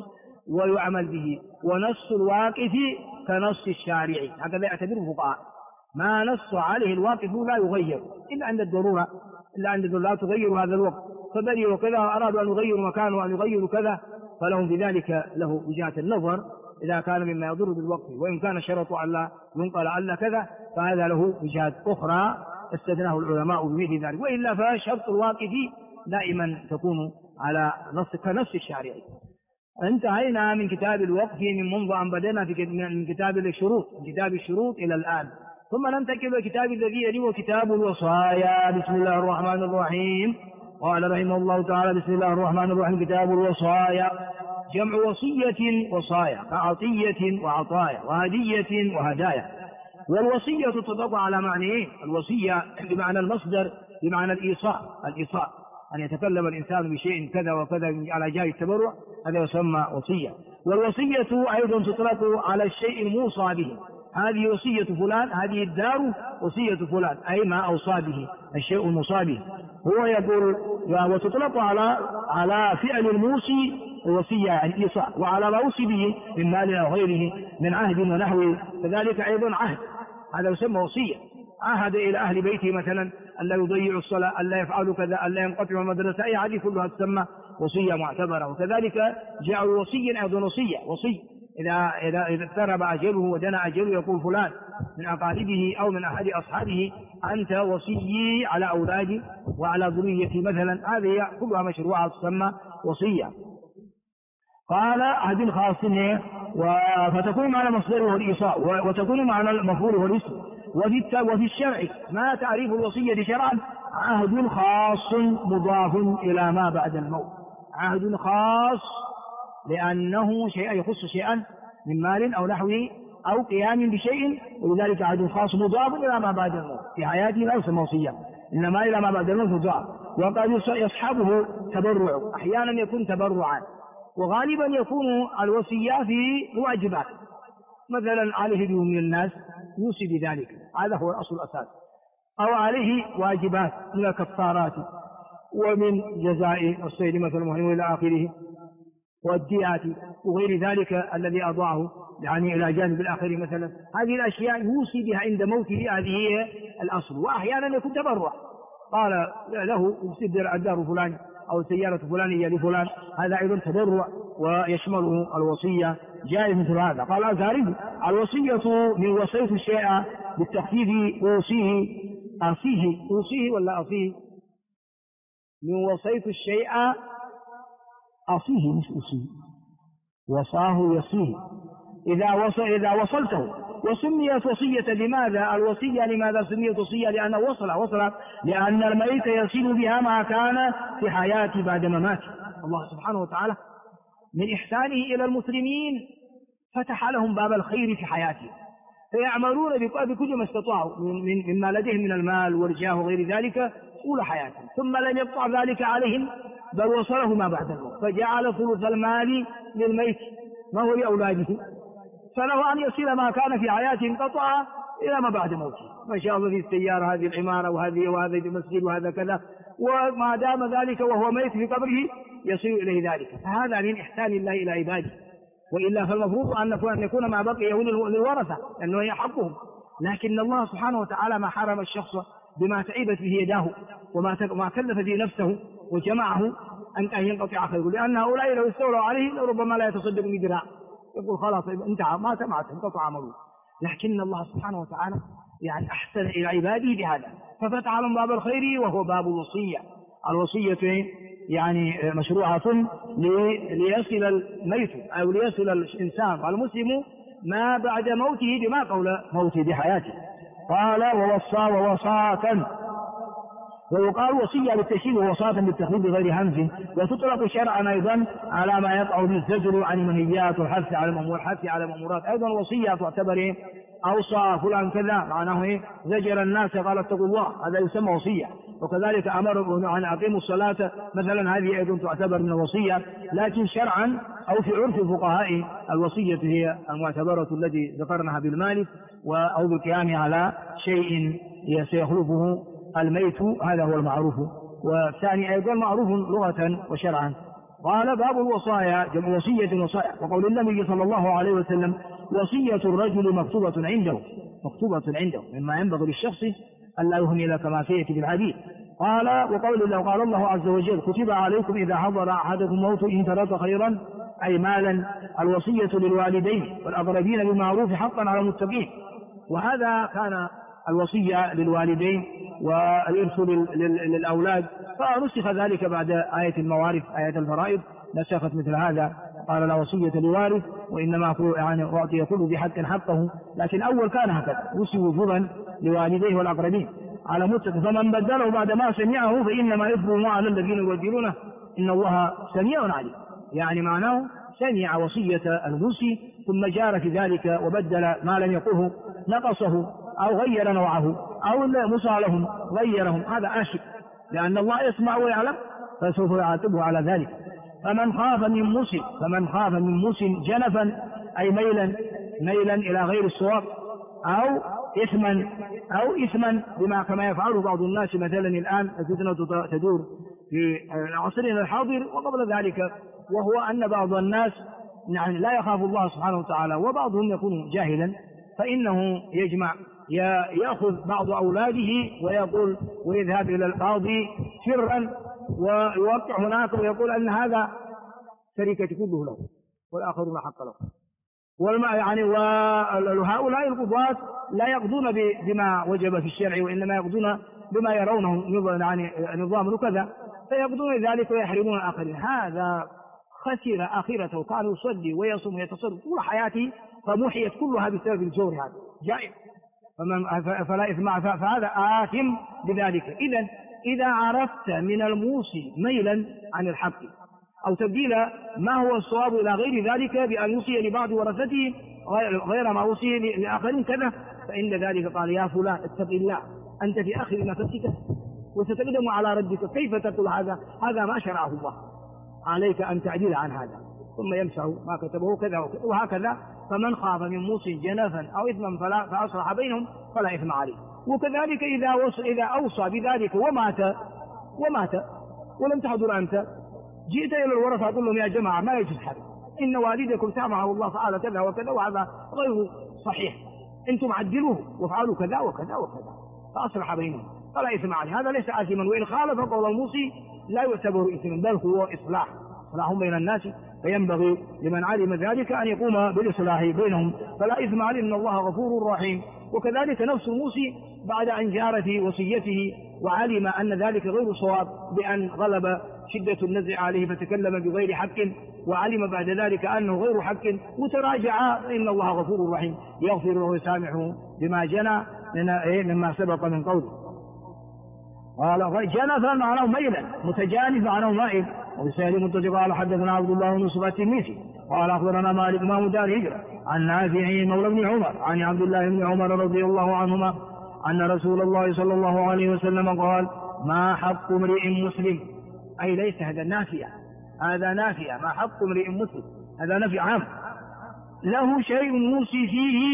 ويعمل به، ونص الواقف كنص الشارع، هكذا يعتبره الفقهاء. ما نص عليه الواقف لا يغير إلا عند الضرورة، إلا عند الضرورة لا تغير هذا الوقت، فبني وكذا أرادوا أن يغيروا مكانه وأن يغيروا كذا، فلهم بذلك له وجهة النظر إذا كان مما يضر بالوقت، وإن كان شرط أن لا ينقل ألا كذا فهذا له وجهات أخرى استثناه العلماء بمثل ذلك، وإلا فشرط الواقف دائما تكون على كنص الشارع. انتهينا من كتاب الوقف منذ أن بدأنا من كتاب الشروط، من كتاب الشروط إلى الآن، ثم ننتقل إلى الكتاب الذي يليه كتاب الوصايا. بسم الله الرحمن الرحيم. قال رحمه الله تعالى: بسم الله الرحمن الرحيم. كتاب الوصايا جمع وصية وصايا، كعطية وعطايا، وهدية وهدايا. والوصية تطلق على معنيين: الوصية بمعنى المصدر بمعنى الإيصاء، أن يتكلم الإنسان بشيء كذا وكذا على جهة التبرع، هذا يسمى وصية. والوصية أيضا تطلق على الشيء الموصى به، هذه وصية فلان، هذه الدار وصية فلان، أي ما أوصى به، الشيء الموصى به. هو يقول وتطلق على فعل الموصي الوصية الإيصاء، وعلى ما أوصي به من مال أو غيره من عهد ونحوه كذلك أيضا عهد، هذا يسمى وصية. عهد إلى أهل بيته مثلا ألا يضيعوا الصلاة، ألا يفعلوا كذا، ألا ينقطعوا المدرسة، أي هذه كلها تسمى وصية معتبرة. وكذلك جعلوا وصيا أيضا وصي إذا اقترب أجله ودنا أجله يقول فلان من أقاربه أو من أحد أصحابه: أنت وصيي على أولادي وعلى ذريتي مثلا، هذه كلها مشروعة تسمى وصية. قال: عهد خاص، فتكون معنى مصدره الإيصاء، وتكون معنى المفعول هو الاسم. وفي الشرع ما تعريف الوصية شرعا: عهد خاص مضاف إلى ما بعد الموت. عهد خاص لأنه شيء يخص شيئا من مال أو نحوه أو قيام بشيء، ولذلك عهد خاص مضاف إلى ما بعد الموت. في حياته لا يسمى وصية، إنما إلى ما بعد الموت مضاف. وقد يصحبه تبرع، أحيانا يكون تبرعا، وغالبا يكون الوصية في الواجبات، مثلا عليه ديون من الناس يوصي بذلك، هذا هو الأصل الأساس، أو عليه واجبات من الكفارات ومن جزاء الصيد مثلا ومن إلى آخره، والديات وغير ذلك الذي أضاعه يعني إلى جانب الآخر مثلا. هذه الأشياء يوصي بها عند موته، هذه هي الأصل. وأحيانا يكون تبرع، قال له يصدر الدار فلان أو السيارة فلانية لفلان، هذا أيضا تبرع ويشمله الوصية، جائز مثل هذا. قال: أزارب الوصية من وصيت الشيء بالتخفيف أوصيه ولا أصيه؟ من وصيت الشيء أصيه مش أصيه، وصاه يصيه إذا وصلته. وسميت وصية لماذا؟ الوصية لماذا سميت وصية؟ لأنه وصل لأن الميت يصل بها ما كان في حياته بعد مماته. الله سبحانه وتعالى من إحسانه إلى المسلمين فتح لهم باب الخير في حياتهم، فيعملون بكل ما استطاعوا مما لديهم من المال والجاه وغير ذلك طول حياتهم، ثم لم يقطع ذلك عليهم بل وصله ما بعد الموت، فجعل ثلث المال للميت ما هو لأولاده، فله أن يصل ما كان في حياته انقطع إلى ما بعد موته. ما شاء الله، في السيارة هذه العمارة وهذا المسجد وهذا كذا، وما دام ذلك وهو ميت في قبره يصل إليه ذلك، فهذا من إحسان الله إلى عباده. وإلا فالمفروض أن يكون ما بقي للورثة لأنه هي حقهم، لكن الله سبحانه وتعالى ما حرم الشخص بما تعبت به يداه وما كلف به نفسه وجمعه أن ينقطع خيره، لأن هؤلاء لو استولوا عليه لربما لا يتصدق بدراع، يقول خلاص انتهى ما تمعت انقطع عمله. لكن الله سبحانه وتعالى يعني أحسن إلى عباده بهذا، ففتح لهم باب الخير وهو باب الوصية. الوصية يعني مشروعة ليصل الميت أو ليصل الإنسان المسلم ما بعد موته بما قول موته بحياته. قال: ووصاة، ويقال وصية للتشييد ووصاة بالتخفيف بغير همز. وتطلق شرعا أيضا على ما يقع بالزجر عن المنهيات والحث على المأمورات. أيضا وصية تعتبر أوصى فلان كذا، معناه زجر الناس قال اتقوا الله، هذا يسمى وصية. وكذلك أمر أن أقيموا الصلاة مثلا، هذه أيضا تعتبر من الوصية. لكن شرعا أو في عرف الفقهاء الوصية هي المعتبرة التي ذكرناها بالمال أو بالقيام على شيء سيخلفه الميت، هذا هو المعروف. والثاني أيضا معروف لغة وشرعا. قال باب الوصايا، جمع وصية وصايا. وقول النبي صلى الله عليه وسلم وصية الرجل مكتوبة عنده مما ينبغي للشخص ألا يهمل كما سيأتي في الحديث. قال وقول الله قال الله عز وجل كتب عليكم إذا حضر أحدكم موت إن ترك خيرا أي مالا الوصية للوالدين والأقربين بالمعروف حقا على المتقين. وهذا كان الوصية للوالدين والإرث للأولاد، فنسخ ذلك بعد آية الموارث آية الفرائض نسخت مثل هذا، قال لا وصية لوارث وإنما يعني أعطي كل ذي حق حقه، لكن أول كان هكذا وصي وجوبا لوالديه والأقربين على متقين، فمن بدله بعد ما سمعه فإنما إثمه على الذين يبدلونه إن الله سميع عليم. يعني معناه سمع وصية الموصي ثم جار في ذلك وبدل ما لم يقله نقصه أو غير نوعه أو مصالهم غيرهم، هذا آشك لأن الله يسمع ويعلم فسوف يعاتبه على ذلك. فمن خاف من موص جنفا أي ميلا إلى غير الصواب أو إثما بما كما يفعله بعض الناس مثلا الآن الفتنة تدور في عصرنا الحاضر وقبل ذلك، وهو أن بعض الناس يعني لا يخاف الله سبحانه وتعالى وبعضهم يكون جاهلا، فإنه يأخذ بعض أولاده ويقول ويذهب إلى القاضي سرا ويوقع هناك ويقول أن هذا شركة كله له والآخرون حق له. يعني وهؤلاء القضاة لا يقضون بما وجب في الشرع وإنما يقضون بما يرونه يعني نظام كذا، فيقضون ذلك ويحرمون الآخرين. هذا خسر آخرته، كان يصلي ويصوم ويتصرف طول حياته فمحيت كلها بسبب الجور هذا جائر، فلا إثم فهذا آثم بذلك. إذا عرفت من الموصي ميلا عن الحق أو تبديل ما هو الصواب إلى غير ذلك بأن يوصي لبعض ورثته غير ما وصي لآخرين كذا، فإن ذلك قال يا فلان اتق الله أنت في آخر نفسك وستقدم على ربك، كيف تقول هذا ما شرعه الله، عليك أن تعدل عن هذا، ثم يمسح ما كتبه كذا وهكذا. فمن خاف من موص جنفا أو إثما فأصلح بينهم فلا إثم عليه. وكذلك إذا أوصى بذلك ومات ولم تحضر أنت، جئت إلى الورثة تقول لهم يا جماعة ما يجوز هذا، إن والدكم سامحه الله تعالى كذا وكذا وهذا غير صحيح، أنتم عدلوه وافعلوا كذا وكذا وكذا فأصلح بينهم فلا إثم عليه. هذا ليس آثما، وإن خالف قول الموصي لا يعتبر إثما بل هو إصلاح بين الناس، فينبغي لمن علم ذلك أن يقوم بالإصلاح بينهم فلا إثم عليه إن الله غفور رحيم. وكذلك نفس الموصي بعد أن جار في وصيته وعلم أن ذلك غير صواب بأن غلب شدة النزع عليه فتكلم بغير حق وعلم بعد ذلك أنه غير حق وتراجع، إن الله غفور رحيم يغفر له ويسامحه بما جنى مما سبق من قوله. قال جنفا معناه ميلا، متجانف معناه مائل. وبسائل متجب قال حدثنا عبد الله بن يوسف التلميذي قال أخبرنا مالك إمام دار هجرة عن نافع مولى بن عمر عن عبد الله بن عمر رضي الله عنهما أن رسول الله صلى الله عليه وسلم قال ما حق امرئ مسلم، أي ليس هذا نافية، هذا نافية، ما حق امرئ مسلم هذا نفي عام، له شيء يوصي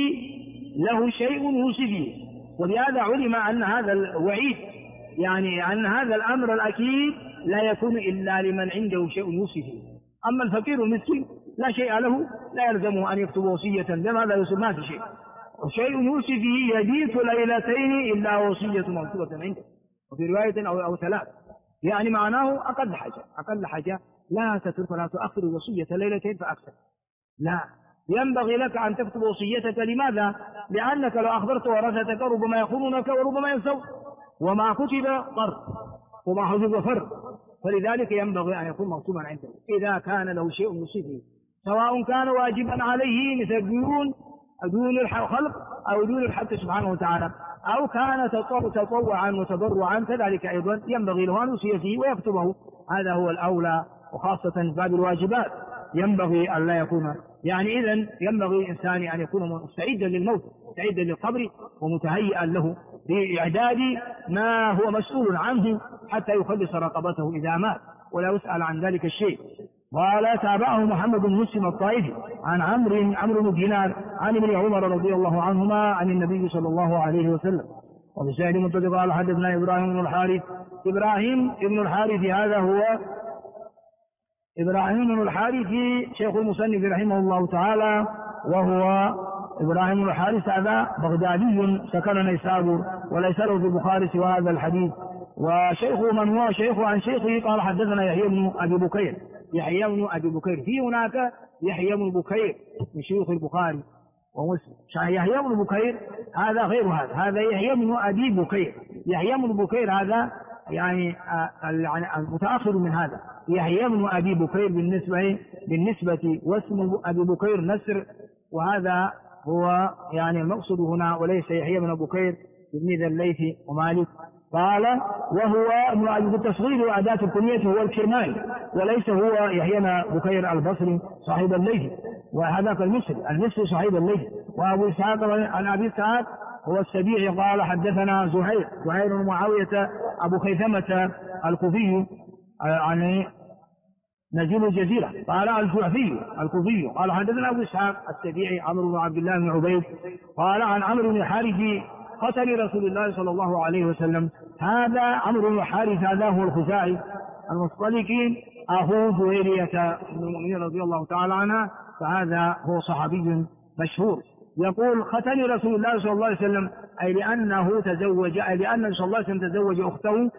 فيه، ولهذا علم أن هذا الوعيد يعني أن هذا الأمر الأكيد لا يكون إلا لمن عنده شيء يوصي فيه. أما الفقير المسكين لا شيء له لا يلزمه أن يكتب وصية، لما لا يوصي ما في شيء، وشيء يوصي فيه يبيت ليلتين إلا وصية مكتوبة عنده، وفي رواية أو ثلاث، يعني معناه أقل حاجة لا تترك ولا تؤخر الوصية ليلتين فأكثر، لا ينبغي لك أن تكتب وصيتك. لماذا؟ لأنك لو أخبرت ورثتك ربما يخونونك وربما ينسوا، وما كتب طر وما حفظ فر، فلذلك ينبغي أن يكون مكتوبا عنده إذا كان له شيء يوصي، سواء كان واجبا عليه مثل دون الخلق أو دون الحق سبحانه وتعالى، أو كان تطوعا وتضرعا كذلك أيضا ينبغي له أن يوصي فيه ويكتبه، هذا هو الأولى. وخاصة باب الواجبات ينبغي أن لا يكون، يعني إذن ينبغي الإنسان أن يكون مستعدا للموت، مستعدا للقبر ومتهيئا له بإعداد ما هو مسؤول عنه حتى يخلص رقبته إذا مات ولا يسأل عن ذلك الشيء. قال تابعه محمد بن مسلم الطائفي عن عمرو بن دينار عن ابن عمر رضي الله عنهما عن النبي صلى الله عليه وسلم. وبسائل منتظر قال حدثنا إبراهيم بن الحارث هذا هو إبراهيم بن الحارث شيخ المصنف رحمه الله تعالى، وهو إبراهيم بن الحارث هذا بغدادي سكن نيسابور، وليس له في البخاري سوى هذا الحديث. وشيخه من هو شيخه عن شيخه قال حدثنا يحيى بن أبي بكير. يحيى بن أبي بكير، في هناك يحيى بن بكير من شيوخ البخاري ومسلم. يحيى بن بكير هذا غير هذا يحيى بن أبي بكير. يحيى بن بكير هذا يعني متأخر من هذا. يحيى بن أبي بكير بالنسبة واسم أبي بكير نسر، وهذا هو يعني المقصود هنا، وليس يحيى بن بكير تلميذ الليث ومالك. قال وهو ابن أبي التصغير وأداة الكنية هو الكرماني، وليس هو يحيى بن بكير البصري صاحب الليث، وهذاك المصري صاحب الليث. وأبو إسحاق عن أبي إسحاق هو السبيعي قال حدثنا زهير بن معاوية أبو خيثمة الكوفي عن نزيل الجزيرة قال الكوفي قال حدثنا أبو إسحاق السبيعي عمرو بن عبد الله بن عبيد قال عن عمرو بن حارث قتل رسول الله صلى الله عليه وسلم. هذا عمرو بن حارث هذا هو الخزاعي المصطلقي أخو جويرية بن المؤمنين رضي الله تعالى عنها، فهذا هو صحابي مشهور. يقول ختن رسول الله صلى الله عليه وسلم، أي لأنه تزوج، أي لأن صلى الله عليه وسلم تزوج أخته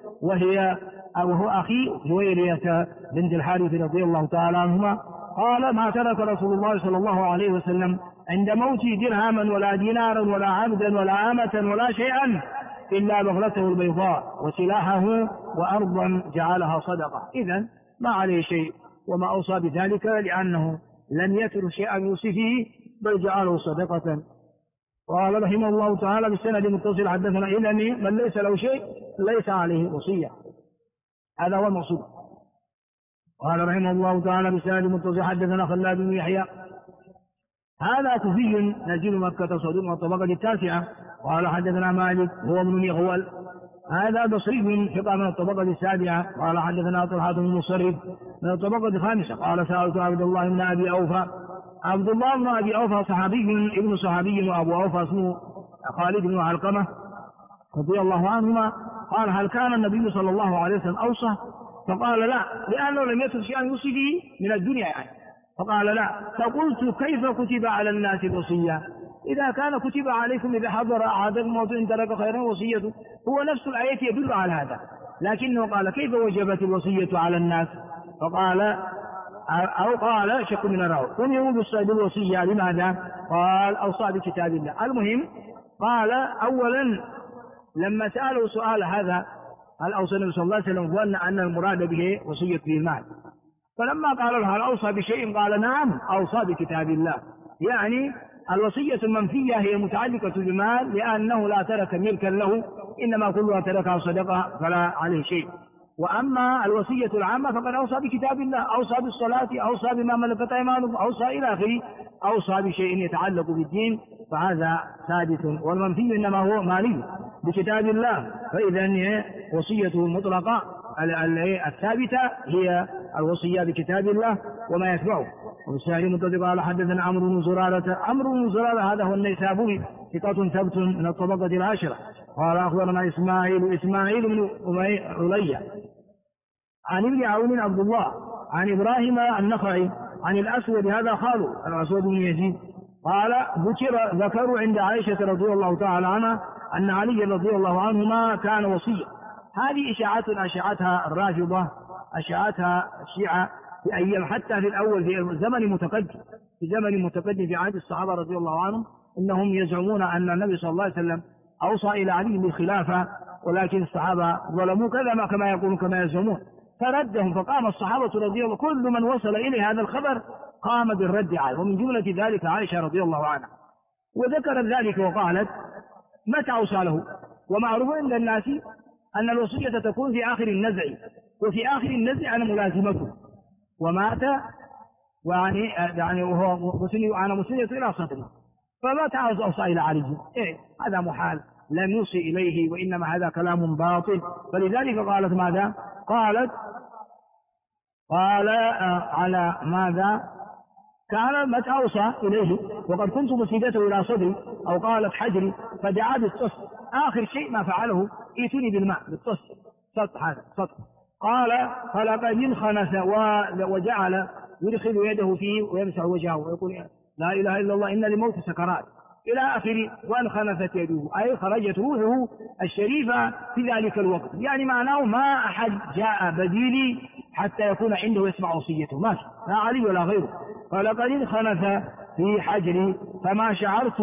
وهو أخي جويرية بنت الحارث رضي الله تعالى عنهما. قال ما ترك رسول الله صلى الله عليه وسلم عند موته درهما ولا دينارا ولا عبدا ولا أمة ولا شيئا إلا بغلته البيضاء وسلاحه وأرضا جعلها صدقة. إذن ما عليه شيء، وما أوصى بذلك لأنه لم يترك شيئا يوصي فيه بل جعله صدقة. قال رحمه الله تعالى بالسند المتصل حدثنا إنني من ليس له شيء ليس عليه وصية، هذا هو المقصود. قال رحمه الله تعالى بالسند المتصل حدثنا خلاد بن يحيى هذا كوفي نزيل مكة صدوق من الطبقة التاسعة. قال حدثنا مالك هو ابن مغول هذا بصري ثقة من الطبقة السابعة. قال حدثنا طلحة بن مصرف من الطبقة الخامسة. قال سألت عبد الله بن أبي أوفى. عبد الله بن أبي أوفى صحابي ابن صحابي، وأبو أوفى اسمه خالد بن علقمة رضي الله عنهما. قال هل كان النبي صلى الله عليه وسلم أوصى؟ فقال لا، لأنه لم يترك شيئا يوصي به من الدنيا يعني. فقال لا. فقلت كيف كتب على الناس الوصية؟ إذا كان كتب عليكم إذا حضر أحدكم الموت إن ترك خيرا وصيته، هو نفس الآية يدل على هذا، لكنه قال كيف وجبت الوصية على الناس؟ فقال أو قال شك من الراوي أمروا بالوصية لماذا؟ قال أوصى بكتاب الله. المهم قال أولا لما سأله سؤال هذا هل أوصى النبي صلى الله عليه وسلم ظن أن المراد به وصية في المال، فلما قال له هل أوصى بشيء قال نعم أوصى بكتاب الله، يعني الوصية المنفية هي متعلقة بالمال لأنه لا ترك ملكا له، إنما كلها تركها صدقة فلا عليه شيء. وأما الوصية العامة فقد أوصى بكتاب الله، أوصى بالصلاة، أوصى بما ملكت أيمانكم، أوصى إلى آخره، أوصى بشيء يتعلق بالدين، فهذا ثابت. والمنفي إنما هو مالي بكتاب الله، فإذا وصيته المطلقة الثابتة هي الوصية بكتاب الله وما يتبعه. وبالسائل متصل قال حدثنا عمرو بن زرارة. عمرو بن زرارة هذا هو النيسابوري ثقة ثبت من الطبقة العاشرة. قال أخبرنا إسماعيل بن عليا عن ابن عون عبد الله عن إبراهيم النخعي عن الأسود هذا خاله الأسود بن يزيد قال ذكروا عند عائشة رضي الله تعالى عنها أن علي رضي الله عنهما كان وصيا. هذه إشاعات أشاعتها الرافضة، أشاعتها الشيعة في أيام، حتى في الأول في زمن متقدم في عهد الصحابة رضي الله عنهم، إنهم يزعمون أن النبي صلى الله عليه وسلم أوصى إلى علي بالخلافة، ولكن الصحابة ظلموا كما يقولون كما يزعمون، فردهم. فقام الصحابة رضي الله كل من وصل إليه هذا الخبر قام بالرد عليه، ومن جملة ذلك عائشة رضي الله عنها، وذكرت ذلك وقالت متى أوصى له؟ ومعروف عند الناس أن الوصية تكون في آخر النزع، وفي آخر النزع أنا ملازمته، ومات يعني وهو أنا مسنية إلى صدره، فمتى أوصى إلى علي؟ هذا محال، لم يوصي إليه، وإنما هذا كلام باطل. فلذلك قالت ماذا؟ قال على ماذا؟ كان متى أوصى إليه وقد كنت مسيدته إلى صدري، أو قالت حجري، فدعا بالطست. آخر شيء ما فعله ائتني بالماء بالطست، هذا سطح، قال فلقد انخنس وجعل يدخل يده فيه ويمسح وجهه ويقول لا إله إلا الله إن للموت سكرات إلى آخره، وانخنست يده أي خرجت روحه الشريفة في ذلك الوقت. يعني معناه ما أحد جاء بديلي حتى يكون عنده يسمع وصيته، ما في، لا علي ولا غيره. فلقد انخنس في حجري فما شعرت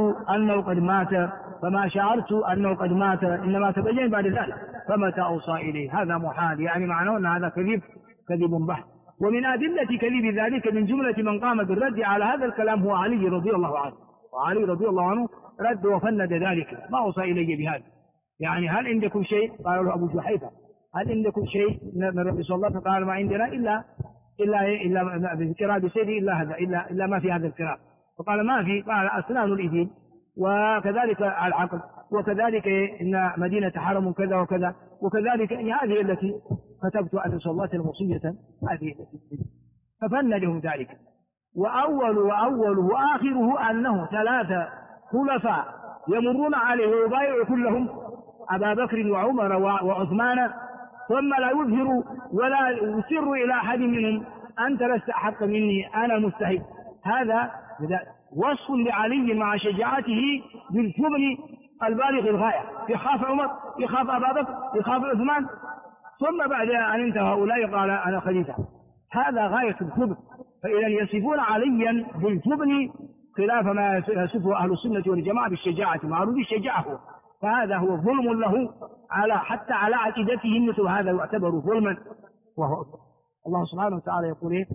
أنه قد مات إنما تبين بعد ذلك فمتى أوصى إليه. هذا محال، يعني معناه أن هذا كذب بحت. ومن أدلة كذب ذلك من جملة من قام بالرد على هذا الكلام هو علي رضي الله عنه، وعلي رضي الله عنه رد وفند ذلك، ما أوصى إلي بهذا. يعني هل عندكم شيء؟ قال له أبو جحيفة هل عندكم شيء من الرب صلى الله عليه وسلم؟ قال ما عندنا إلا بالكراب بسيدي إلا هذا إلا ما في هذا الكراب. فقال ما في، قال أسنان الإبل وكذلك العقل وكذلك إن مدينة حرم كذا وكذا وكذلك هذه التي كتبت أن صلى الله عليه وسلم وصية، هذه التي ففندهم ذلك. وأوله وآخره أنه 3 خلفاء يمرون عليه ويبايع كلهم أبا بكر وعمر وعثمان، ثم لا يظهر ولا يسر إلى أحد منهم أنت لست أحق مني أنا مستحيل. هذا وصف لعلي مع شجاعته بالجبن البالغ الغاية، يخاف عمر، يخاف أبا بكر، يخاف عثمان، ثم بعد أن انتهى هؤلاء قال أنا خليفة. هذا غاية الجبن. فإذا يصفون عليا بالجبن خلاف ما يصفه أهل السنة والجماعة بالشجاعة، معروف الشجاعة هو، فهذا هو ظلم له حتى على عقيدته، مثل هذا يعتبر ظلما. وهو الله سبحانه وتعالى يقول إيه؟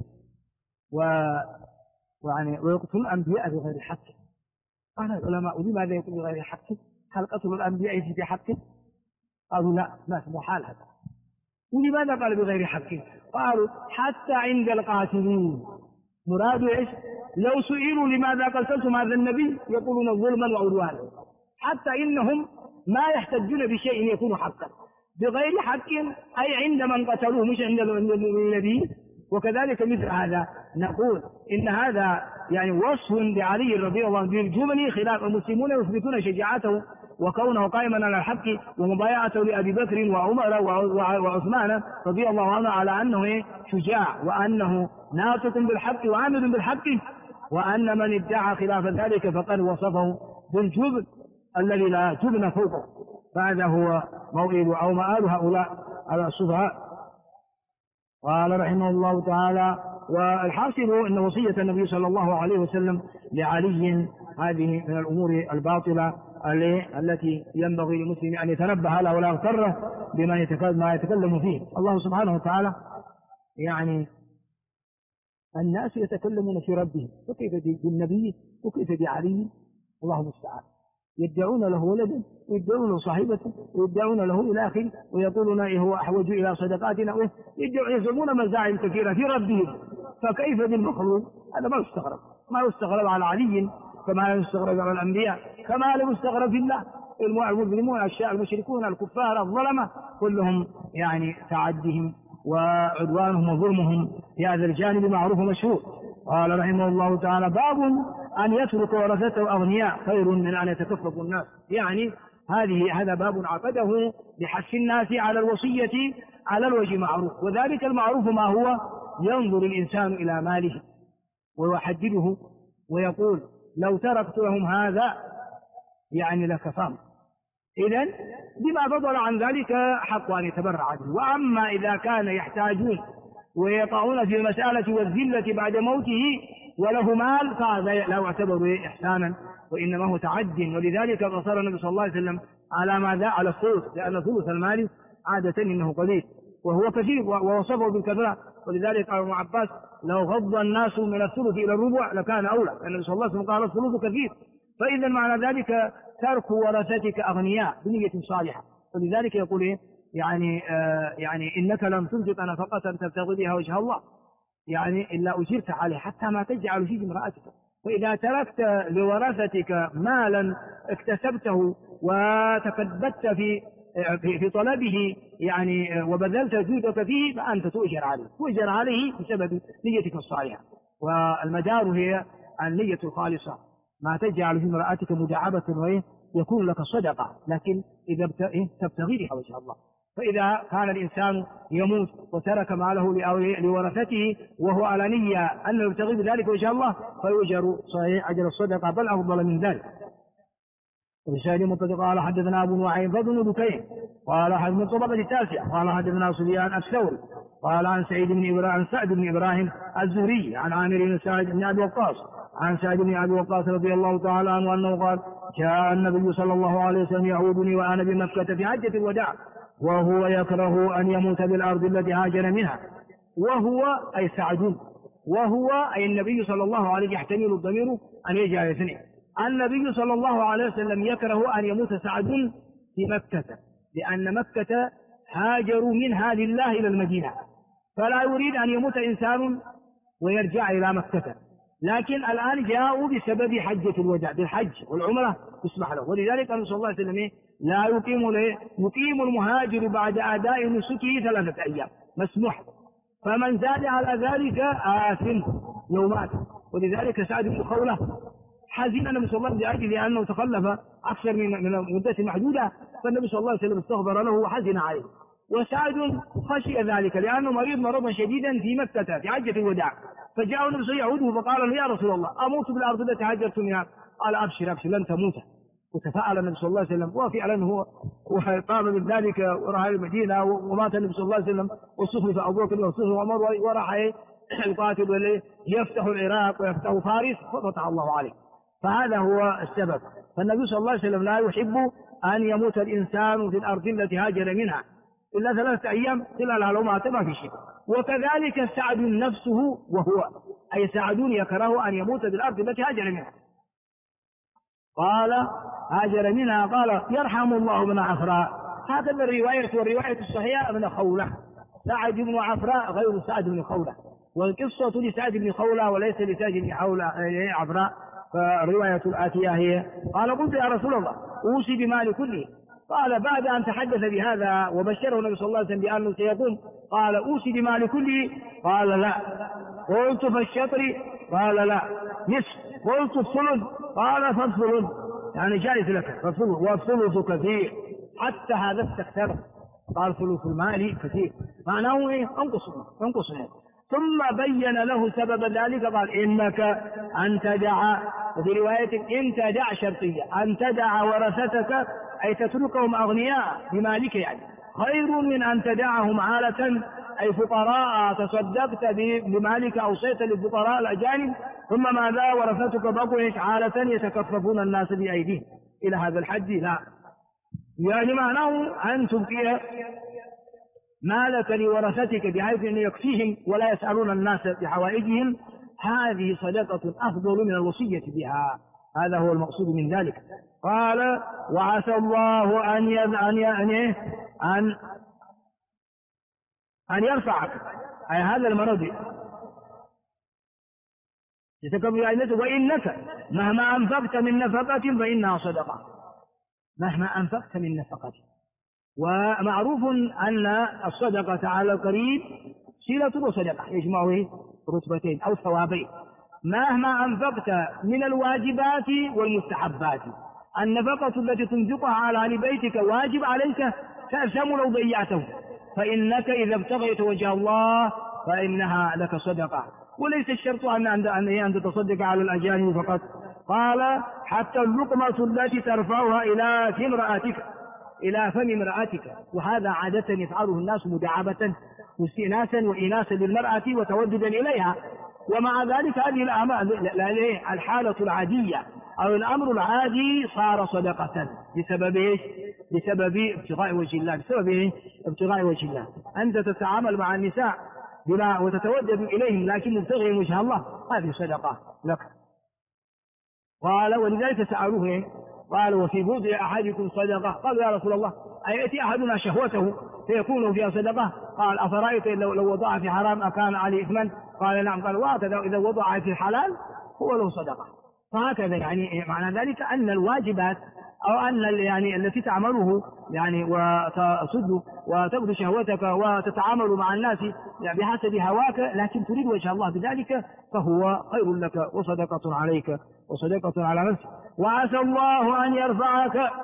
ويقتل الأنبياء بغير حق. قال العلماء لماذا يقول بغير حق؟ هل قتل الأنبياء في حق؟ قالوا لا، ما محال هذا. ولماذا قال بغير حق؟ قالوا حتى عند القاتلين مراد ايش؟ لو سئلوا لماذا قتلتم هذا النبي يقولون ظلما وعدوانا، حتى انهم ما يحتجون بشيء يكون حقا. بغير حق اي عند من قتلوه مش عند النبي. وكذلك مثل هذا نقول ان هذا يعني وصف لعلي رضي الله عنه بالجبن، خلاف المسلمون يثبتون شجاعته وكونه قائما على الحق ومبايعته لأبي بكر وعمر وعثمان رضي الله عنه على أنه شجاع وأنه ناطق بالحق وعامل بالحق، وأن من ادعى خلاف ذلك فقد وصفه بالجبن الذي لا جبن فوقه. فهذا هو موئل أو مآل هؤلاء على السفهاء. قال رحمه الله تعالى: والحاصل أن وصية النبي صلى الله عليه وسلم لعلي هذه من الأمور الباطلة التي ينبغي للمسلم أن يتنبه لها ولا يغتر بما يتكلم فيه. الله سبحانه وتعالى يعني الناس يتكلمون في ربهم، وكيف بالنبي وكيف بعلي؟ الله المستعان. يدعون له ولدا ويدعون له صاحبة ويدعون له إلى آخره، ويقولون هو أحوج إلى صدقاتنا، يزعمون مزاعم كثيرة في ربهم، فكيف بالمخلوق؟ هذا ما يستغرب على علي كما لا يستغرب على الأنبياء، كما لا يستغرب في الله. المسلمون المشركون الكفار الظلمة كلهم يعني تعدهم وعدوانهم وظلمهم في هذا الجانب معروف ومشهور. قال رحمه الله تعالى: باب أن يترك ورثته أغنياء خير من أن يتكفف الناس. يعني هذا باب عقده لحث الناس على الوصية على الوجه معروف، وذلك المعروف ما هو ينظر الإنسان إلى ماله ويحدده ويقول لو تركت لهم هذا يعني لكفاهم. إذن بما فضل عن ذلك حق أن يتبرع به. وأما إذا كان يحتاجون ويقعون في المسألة والذلة بعد موته وله مال فهذا لا يعتبر إحسانا وإنما هو تعد. ولذلك أصر النبي صلى الله عليه وسلم على ماذا؟ على الثلث، لأن ثلث المال عادة إنه قليل وهو كثير ووصفه بالكثرة. ولذلك قال ابن عباس: لو غض الناس من الثلث إلى الربع لكان أولى، لأن النبي صلى الله عليه وسلم قال الثلث كثير. فإذا معنى ذلك ترك ورثتك أغنياء بنية صالحة. ولذلك يقول يعني إنك لم تنفق نفقة تبتغي بها وجه الله يعني إلا أجرت عليه حتى ما تجعل فيه امرأتك. فإذا تركت لورثتك مالا اكتسبته وتكبدت في طلبه يعني وبذلت جهدك فيه فأنت تؤجر عليه بسبب نيتك الصالحة. والمدار هي النية الخالصة، ما تجعل في امرأتك مداعبة ويكون لك صدقة، لكن إذا تبتغي بها وجه الله. فإذا كان الإنسان يموت وترك ماله لورثته وهو على نية أنه يبتغي بذلك وجه الله فيؤجر صحيح أجر الصدقة بل أفضل من ذلك. وبشاهد متفق قال حدثنا أبو نعيم بن بكير قال حدثنا من طبقة التاسعة قال حدثنا سفيان الثوري قال عن سعد بن إبراهيم الزهري عن عامر بن سعد بن أبي وقاص عن سعد بن أبي وقاص رضي الله تعالى عنه أنه قال جاء النبي صلى الله عليه وسلم يعودني وأنا بمكة في حجة الوداع وهو يكره أن يموت بالأرض التي هاجر منها وهو أي سعد وهو أي النبي صلى الله عليه وسلم يحتمل الضمير أن يجعل اثنين. النبي صلى الله عليه وسلم يكره أن يموت سعد في مكة لأن مكة هاجروا منها لله إلى المدينة فلا يريد أن يموت إنسان ويرجع إلى مكة، لكن الآن جاءوا بسبب حجة الوداع بالحج والعمرة يسمح له. ولذلك النبي صلى الله عليه وسلم لا يقيم المهاجر بعد أداء نسكه 3 أيام مسموح، فمن زاد على ذلك آثم يومات. ولذلك سعد بن خولة حزن النبي صلى الله عليه وسلم لأنه تخلف أكثر من مدة محدودة، فالنبي صلى الله عليه وسلم استغفر له وحزن عليه. وسعد خشي ذلك لأنه مريض مرضا شديدا في مكة في حجة الوداع، فجاء النبي صلى الله عليه وسلم يعوده فقال له يا رسول الله أموت بالأرض التي هاجرت منها؟ قال أبشر لن تموت. وتفاءل النبي صلى الله عليه وسلم وفعلا هو قام من ذلك وراح المدينة ومات النبي صلى الله عليه وسلم واستخلف أبو بكر واستخلف عمر وراح يقاتل يفتح العراق ويفتح فارس ففتح الله عليه. فهذا هو السبب. فالنبي صلى الله عليه وسلم لا يحب أن يموت الإنسان في الأرض التي هاجر منها إلا 3 أيام إلا لو مات ما في شيء. وكذلك سعد نفسه وهو أي سعد يكره أن يموت بالأرض التي هاجر منها. قال هاجر منها قال يرحم الله ابن عفراء. هكذا الرواية والرواية الصحيحة ابن خولة سعد بن عفراء غير سعد بن خولة، والقصة لسعد بن خولة وليس لسعد بن عفراء. فالرواية الآتية هي قال قلت يا رسول الله أوصي بمال كله، قال بعد أن تحدث بهذا وبشره النبي صلى الله عليه وسلم بأنه سيقوم قال أوصي بمال كله؟ قال لا. قلت فالشطر؟ قال لا. نصف؟ قلت الثلث؟ قال فالثلث يعني جائز لك والثلث كثير حتى هذا استكثر. قال ثلث المال كثير معناه ايه؟ انقص. ثم بين له سبب ذلك قال إنك أن تدع، وفي رواية إن تدع شرطية، أن تدع ورثتك أي تتركهم أغنياء بمالك يعني خير من أن تدعهم عالة أي فقراء تصدقت بمالك أوصيت للفقراء الأجانب ثم ماذا ورثتك بقوا عالة يتكففون الناس بأيديهم إلى هذا الحد. لا، يعني معناه أن تبقي مالك لورثتك بحيث أن يكفيهم ولا يسألون الناس بحوائجهم، هذه صدقة أفضل من الوصية بها. هذا هو المقصود من ذلك. قال وعسى الله أن يرفعك أي هذا المرض يتكبر عينته، وإنك مهما أنفقت من نفقة فإنها صدقة. مهما أنفقت من نفقة، ومعروف أن الصدقة على القريب صلة وصدقة يجمعه رتبتين أو ثوابين. مهما أنفقت من الواجبات والمستحبات، النفقة التي تنفقها على أهل بيتك واجب عليك تأثم لو ضيعته، فإنك إذا ابتغيت وجه الله فإنها لك صدقة. وليس الشرط أن تتصدق على الأجانب فقط. قال حتى اللقمة التي ترفعها إلى فم امرأتك، وهذا عادة يفعله الناس مداعبة واستئناسا وإناسا للمرأة وتوددا إليها. ومع ذلك هذه الحالة العادية أو الأمر العادي صار صدقة بسبب ابتغاء وجه الله. ابتغاء وجه الله. أنت تتعامل مع النساء بلا وتتودد إليهم لكن مبتغي وجه الله، هذه صدقة لك. قال ولذلك سألوه قال وفي بضع أحدكم صدقة؟ قالوا يا رسول الله أيأتي أحدنا شهوته فيكون فيها صدقة؟ قال أفرأيت لو وضع في حرام أكان عليه إثما؟ قال نعم. قال وهكذا إذا وضع في الحلال هو له صدقة. فهكذا يعني معنى ذلك أن الواجبات أو أن يعني التي تعمله يعني وتصد وتبذل شهوتك وتتعامل مع الناس يعني بحسب هواك لكن تريد وجه الله بذلك فهو خير لك وصدقة عليك وصدقة على نفسك. وعسى الله أن يرفعك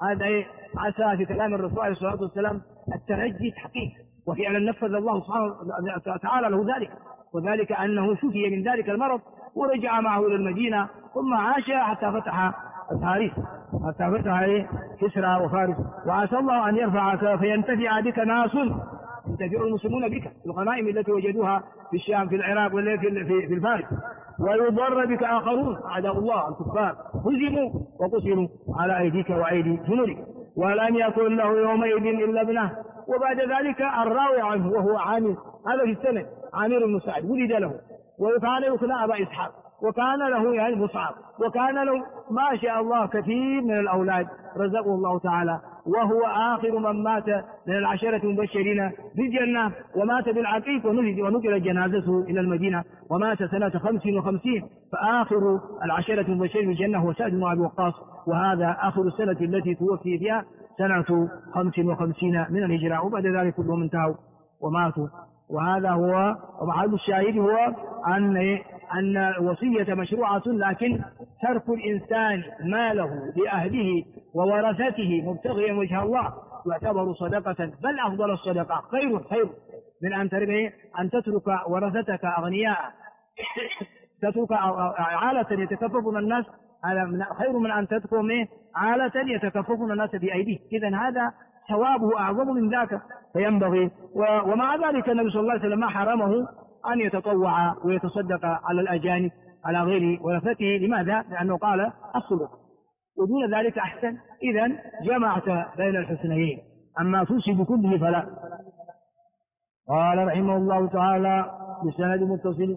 هذا عسى في كلام الرسول عليه الصلاة والسلام الترجي تحقيق، وفعلا نفذ الله سبحانه وتعالى له ذلك، وذلك أنه شفي من ذلك المرض ورجع معه إلى المدينة ثم عاش حتى فتح فارس، حتى فتح كسرى وفارس. وعسى الله أن يرفعك فينتفع بك ناس، ينتفع المسلمون بك في الغنائم التي وجدوها في الشام في العراق ولا في الفارس، ويضر بك آخرون أعداء الله الكفار هزموا وقتلوا على أيديك وأيدي جنودك، ولم يكن له يومئذ إلا ابنه. وبعد ذلك الراوي عنه وهو عامر، هذا في السنة عامر بن سعد ولد له، وكان يكنى أبا إسحاق، وكان له مصعب، وكان له ما شاء الله كثير من الأولاد رزقه الله تعالى، وهو آخر من مات من العشرة المبشرين بالجنة، ومات بالعقيق ونقل جنازته إلى المدينة، ومات سنة 55، فآخر العشرة المبشرين بالجنة هو سعد بن أبي وقاص، وهذا آخر السنة التي توفي فيها سنة 55 من الهجرة، وبعد ذلك كلهم انتهوا وماتوا. وهذا هو ومحل الشاهد هو أن الوصية مشروعة، لكن ترك الإنسان ماله لأهله وورثته مبتغيا وجه الله يعتبر صدقة، بل أفضل الصدقة خير من أن تترك ورثتك أغنياء، تترك عالة يتكففون الناس، خير من أن تتركهم عالة يتكففون الناس بأيديه. إذن هذا ثوابه أعظم من ذاك، فينبغي. ومع ذلك النبي صلى الله عليه وسلم ما حرمه أن يتطوع ويتصدق على الأجانب على غير ورثته. لماذا؟ لأنه قال الصدق، ودون ذلك أحسن. إذن جمعت بين الحسنيين، أما توصي بكله فلا. قال رحمه الله تعالى بسند متصل: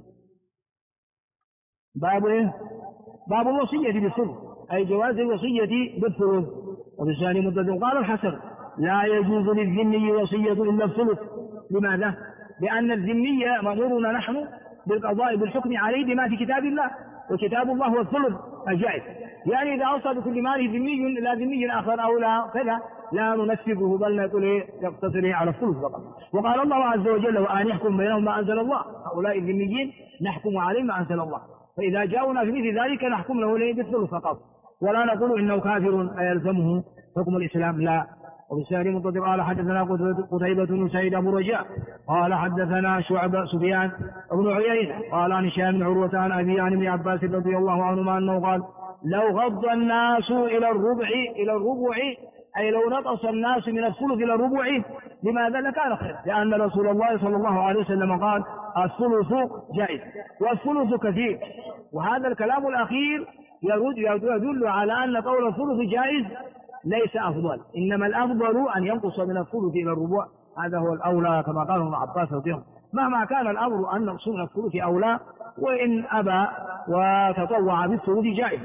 باب الوصية بالثلث، أي جواز الوصية بالثلث. وبسند متصل قال الحسن: لا يجوز للذمي وصية إلا الثلث. لماذا؟ لأن الذمي مأمورنا نحن بالقضاء بالحكم عليه بما في كتاب الله، وكتاب الله هو الثلث الجائز. يعني إذا أوصى بكل ماله ذمي إلى ذمي آخر أو لا كذا لا ننفذه، بل نقول يقتصر على الثلث فقط. وقال الله عز وجل: وأن يحكم بينهم ما أنزل الله. هؤلاء الذميين نحكم عليهم ما أنزل الله، فإذا جاءنا في مثل ذلك نحكم له بالثلث فقط، ولا نقول إنه كافر يلزمه حكم الإسلام، لا. وبالسند متصل قال حدثنا قتيبة بن سعيد أبو رجاء قال حدثنا شعبة سفيان بن عيينة قال عن هشام بن عروة عن أبي عن ابن عباس رضي الله عنهما أنه قال: لو غض الناس إلى الربع أي لو نقص الناس من الثلث إلى الربع، لماذا؟ لكان خير، لأن رسول الله صلى الله عليه وسلم قال: الثلث جائز والثلث كثير. وهذا الكلام الأخير يدل على أن قول الثلث جائز ليس أفضل، إنما الأفضل أن ينقص من الثلث إلى الربع، هذا هو الأولى كما قال ابن عباس رضي الله عنه. مهما كان الأمر أن نقص من الثلث أولى، وإن أبى وتطوع بالثلث جائز.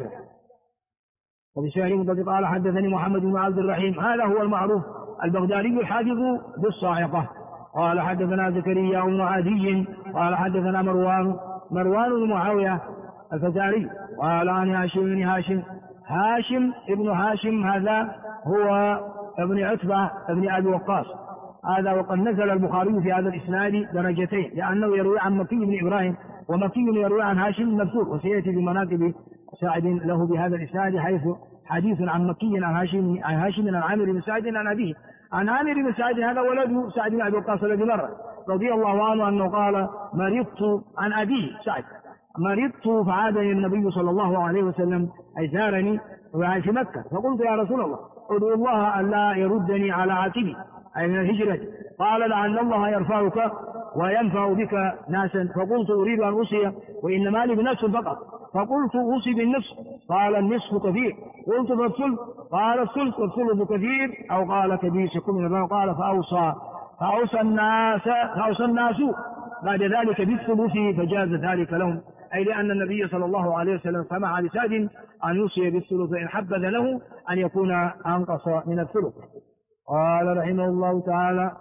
وبسند متصل قال حدثني محمد بن عبد الرحيم، هذا هو المعروف البغدادي الحافظ بالصاعقة. قال حدثنا زكريا بن عدي قال حدثنا مروان بن معاوية الفزاري قال عن هاشم بن هاشم ابن هاشم، هذا هو ابن عتبة ابن أبي وقاص هذا. وقد نزل البخاري في هذا الإسناد درجتين، لأنه يروي عن مكي بن إبراهيم، ومكي يروي عن هاشم المذكور، وسيأتي بمناقب سعد له بهذا الإسناد، حيث حديث عن مكي عن هاشم عن عامر بن سعد عن أبيه عن عامر بن سعد، هذا ولد سعد بن أبي وقاص الذي مر رضي الله عنه أنه قال: مرضت عن أبيه سعد، مرضت فعادني النبي صلى الله عليه وسلم أي زارني وعاش في مكة، فقلت: يا رسول الله ادعو الله أن لا يردني على عاتبي أي من الهجرة. قال: لعل الله يرفعك وينفع بك ناسا. فقلت: أريد أن أوصي وإن مالي بنفس فقط. فقلت: أوصي بالنصف. قال: النصف كثير. قلت: فالثلث. قال: الثلث والثلث كثير، أو قال كبير شكو من الباب. قال: فأوصى الناس بعد ذلك بالثلث، فجاز ذلك لهم، أي لأن النبي صلى الله عليه وسلم سمع لسعد أن يوصي بالثلث، إن حبذ له أن يكون أنقص من الثلث. قال رحمه الله تعالى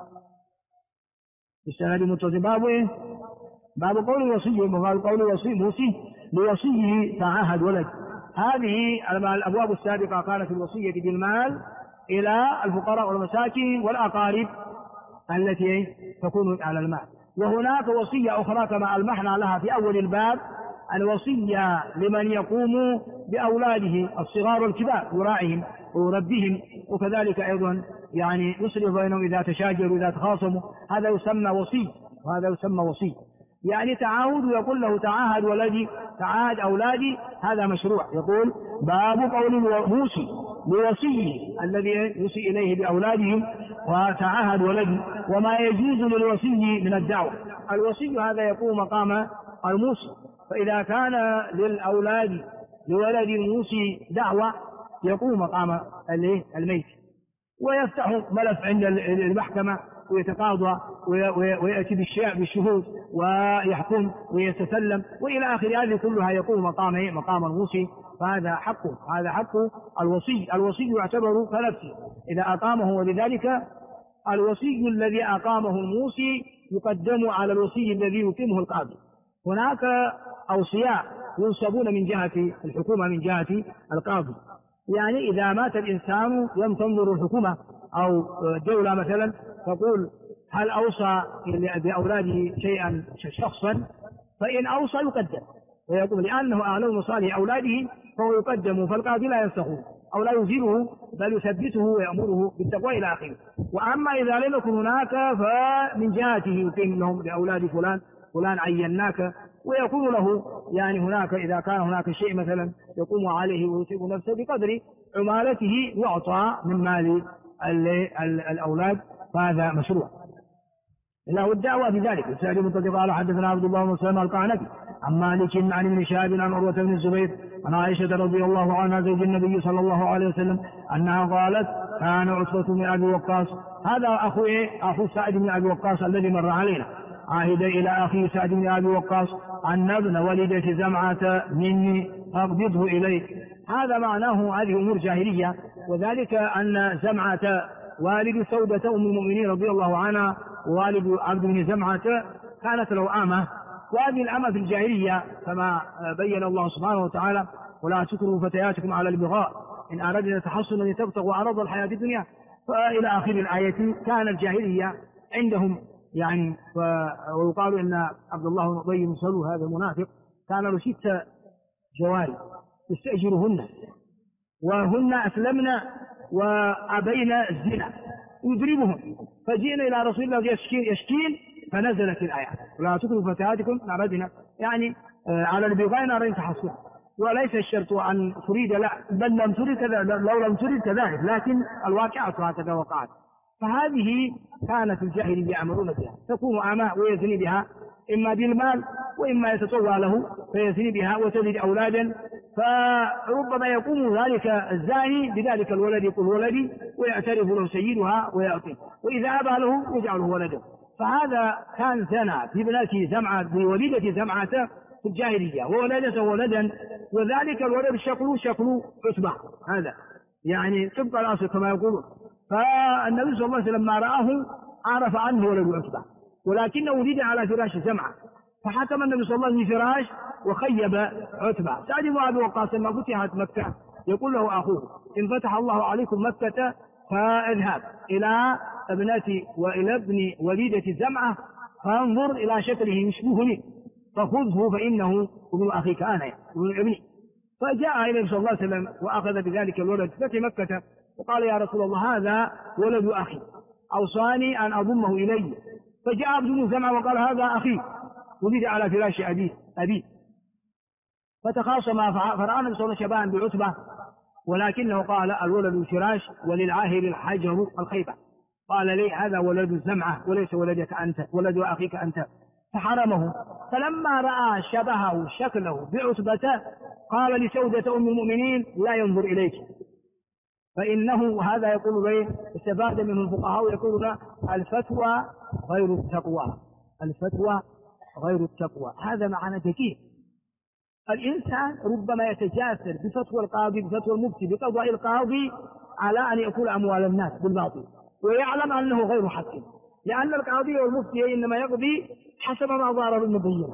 بالسند المتصل: باب قول الوصي لوصيه تعاهد ولد. هذه الأبواب السابقة كانت الوصية بالمال إلى الفقراء والمساكين والأقارب التي تكون على المال، وهناك وصية أخرى كما ألمحنا لها في أول الباب، الوصية لمن يقوم بأولاده الصغار والكبار يراعيهم ويربيهم، وكذلك أيضا يعني يصلح بينهم إذا تشاجروا إذا تخاصموا، هذا يسمى وصي، وهذا يسمى وصي. يعني تعاهد، ويقول له تعاهد ولدي تعاهد أولادي، هذا مشروع. يقول باب قول الموصي لوصيه الذي يوصي إليه بأولادهم وتعاهد ولدي، وما يجوز للوصي من الدعوة. الوصي هذا يقوم مقام الموصي، فإذا كان للأولاد لولد الموصي دعوة يقوم مقام الميت، ويفتح ملف عند المحكمة ويتقاضى ويأتي بالشهود ويحكم ويتسلم وإلى آخر هذه كلها يقوم مقام الموصي، فهذا حقه، هذا حق الوصي. الوصي يعتبر كنفسه إذا أقامه، ولذلك الوصي الذي أقامه الموصي يقدم على الوصي الذي يقيمه القاضي. هناك أوصياء ينصبون من جهة الحكومة من جهة القاضي، يعني إذا مات الإنسان لم تنظر الحكومة أو الدولة مثلا تقول هل أوصى بأولاده شيئا شخصا، فإن أوصى يقدم ويقول لأنه أعلم مصالح أولاده فهو يقدم، فالقاضي لا ينسخه أو لا يزيله بل يثبته ويأمره بالتقوى إلى آخره. وأما إذا لم يكن هناك فمن جهته يقيم لهم لأولاد فلان عيناك، ويكون له يعني هناك إذا كان هناك شيء مثلا يقوم عليه ويصيب نفسه بقدر عمالته يعطى من مال الأولاد، فهذا مشروع له الدعوة بذلك. السعدي منتظر قال حدثنا عبد الله بن سلمة القعنبي عن مالك عن ابن شهاب عن عروة بن الزبير عن عائشة رضي الله عنها زوج النبي صلى الله عليه وسلم أنها قالت كان عتبة بن أبي وقاص، هذا أخو سعد بن أبي وقاص الذي مر علينا، عاهد إلى أخي سعد بن أبي وقاص أن ابن ولدة زمعة مني فاقبضه إليك. هذا معناه هذه أمور جاهلية، وذلك أن زمعة والد سودة أم المؤمنين رضي الله عنها ووالد عبد بن زمعة كانت له أمة، وهذه الأمة في الجاهلية كما بين الله سبحانه وتعالى ولا تكرهوا فتياتكم على البغاء إن أردنا تحصنا لتبتغوا عرض الحياة الدنيا، فإلى آخر الآية. كان الجاهلية عندهم يعني ويقال إن عبد الله بن أبي بن سلول هذا المنافق كان له 6 جواري يستأجرهن، وهن أسلمن وأبين الزنا يضربهم، فجئنا إلى رسول الله يشكين فنزلت الآية ولا تكرهوا فتياتكم إن أردنا يعني على البغاء إن أردنا تحصنا، وليس الشرط أن تريد لا بل لم تريد لو لم تريد كذلك، لكن الواقعة هكذا وقعت. فهذه كانت الجاهلية يعملون بها، تكون أماء ويزني بها إما بالمال وإما يتطوع له فيزني بها وتلد أولادا، فربما يقوم ذلك الزاني بذلك الولد يقول ولدي ويعترف له سيدها ويعطيه، وإذا أبى له يجعله ولده. فهذا كان زنى في بنات زمعة بوليدة زمعة في الجاهلية وولدته ولدا، وذلك الولد شكل عتبة، هذا يعني طبق الأصل كما يقولون. فالنبي صلى الله عليه وسلم لما رآه عرف عنه ولد عتبة، ولكنه ولد على فراش زمعة، فحكم النبي صلى الله عليه وسلم في فراش وخيب عتبة. سعد بن أبي وقاص لما فتحت مكة يقول له أخوه إن فتح الله عليكم مكة فاذهب إلى ابنتي وإلى ابن وليدة زمعة فانظر إلى شكله يشبهني فخذه فإنه ابن أخيك أنا ابن ابني. فجاء إلى النبي صلى الله عليه وسلم وأخذ بذلك الولد فتح مكة وقال يا رسول الله هذا ولد أخي أوصاني أن أضمه إلي. فجاء عبد بن زمعة وقال هذا أخي ولد على فراش أبي. فتخاصم فرأى النبي صلى الله عليه وسلم شبها بعتبة، ولكنه قال الولد الفراش وللعاهر الحجر الخيبة، قال لي هذا ولد الزمعة وليس ولدك أنت ولد أخيك أنت، فحرمه. فلما رأى شبهه شكله بعتبة قال لسودة أم المؤمنين لا ينظر إليك، فإنه هذا يقول به استفاد منه الفقهاء يقولون الفتوى غير التقوى، الفتوى غير التقوى. هذا معنى دقيق. الإنسان ربما يتجاسر بفتوى القاضي بفتوى المفتي بقضاء القاضي على أن يأكل أموال الناس بالباطل ويعلم أنه غير حق، لأن القاضي والمفتي إنما يقضي حسب ما ظهر بالمبينة.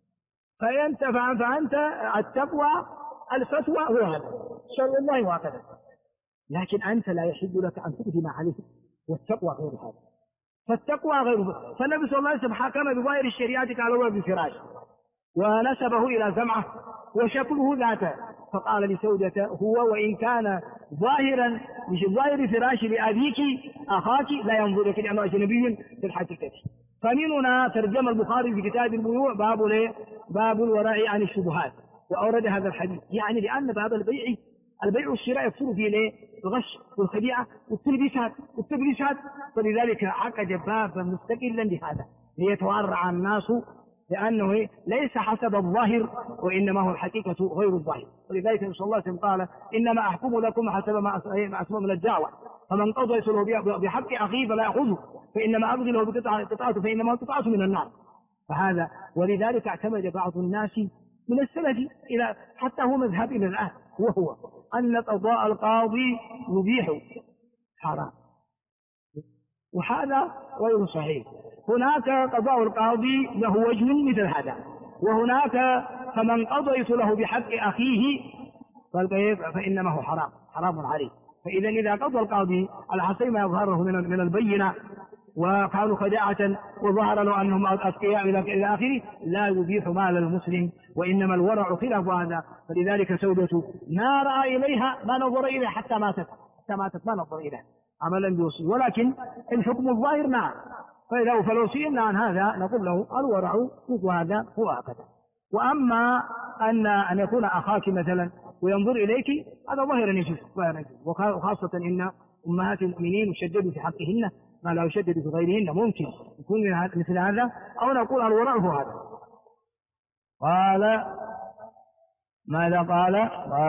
فأنت التقوى الفتوى هو هذا شرع الله وهكذا، لكن أنت لا يحل لك أن تقدم عليه، والتقوى غير هذا. فالتقوى غير. فالنبي صلى الله عليه وسلم حكم بظاهر الشريعة على ولد الفراش ونسبه إلى زمعة وشكله ذاته، فقال لسودة هو وإن كان ظاهرا مش ظاهر فراش لأبيك أخاك لا ينظر لك لأنه أجنبي في الحقيقة. فمن هنا ترجم البخاري في كتاب البيوع باب الورع عن الشبهات وأورد هذا الحديث، يعني لأن باب البيع والشراء يكثر فيه الغش والخديعة والتدليسات، فلذلك عقد بابا مستقلا لهذا ليتورع الناس، لأنه ليس حسب الظاهر وإنما هو الحقيقة غير الظاهر. ولذلك صلى الله عليه وسلم قال إنما أحكم لكم حسب ما أسمى من الدعوة، فمن قضى له بحق أخيه فلا يأخذه، فإنما أبغي له بقطعته فإنما قطعة من النار. فهذا ولذلك اعتمد بعض الناس من السلف إلى حتى هو مذهب إلى الآن، وهو أن قضاء القاضي يبيح حرام، وهذا غير صحيح. هناك قضاء القاضي له وجه مثل هذا، وهناك فمن قضيت له بحق أخيه فإنما هو حرام عليه. فإذا إذا قضى القاضي على حسب ما يظهره من البينة وكانوا خداعة وظهر له أنهم أتقياء إلى آخره لا يبيح مال المسلم، وإنما الورع خلاف هذا. فلذلك سودة ما رأى إليها ما نظر إليها حتى ماتت ما نظر إليها عملا بوصي، ولكن الحكم الظاهر نعم. فلو سئلنا عن هذا نقول له الورع وهذا هو هكذا. وأما أن يكون أخاك مثلا وينظر إليك هذا ظاهرا يجوز، وخاصة إن أمهات المؤمنين يشددوا في حقهن ما لا يشدد في غيرهن، ممكن يكون مثل هذا، أو نقول الورع هو هذا. قال ماذا قال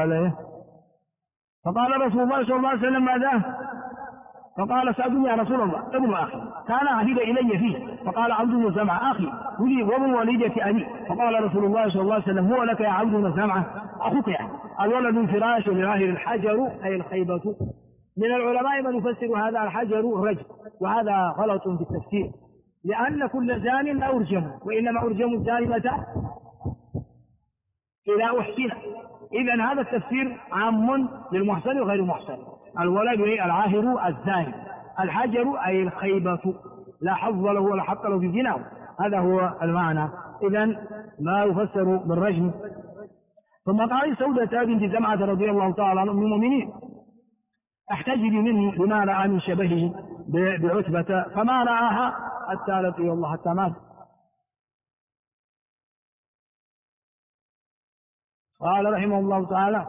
فقال رسول الله صلى الله عليه وسلم ماذا؟ فقال سعد يا رسول الله ابن أخي كان عهد إلي فيه، فقال عبد بن سمعة أخي ولي وابن والدة أبي، فقال رسول الله صلى الله عليه وسلم هو لك يا عبد بن سمعة أخوك يعني الولد الفراش لظاهر الحجر أي الخيبة. من العلماء من يفسر هذا الحجر الرجم، وهذا غلط في التفسير، لأن كل زان لا يرجم، وإنما يرجم الزاني متى؟ إذا أحسن. إذن هذا التفسير عام للمحسن وغير المحسن. الولد العاهر الزاني، الحجر أي الخيبة لا حظ له ولا حق له في الزنا، هذا هو المعنى. إذن ما يفسر بالرجم. ثم قال سودة بنت زمعة رضي الله تعالى عن أم المؤمنين احتجبي منه لما رأى من شبهه بعتبة، فما رآها حتى لقي الله حتى مات. قال رحمه الله تعالى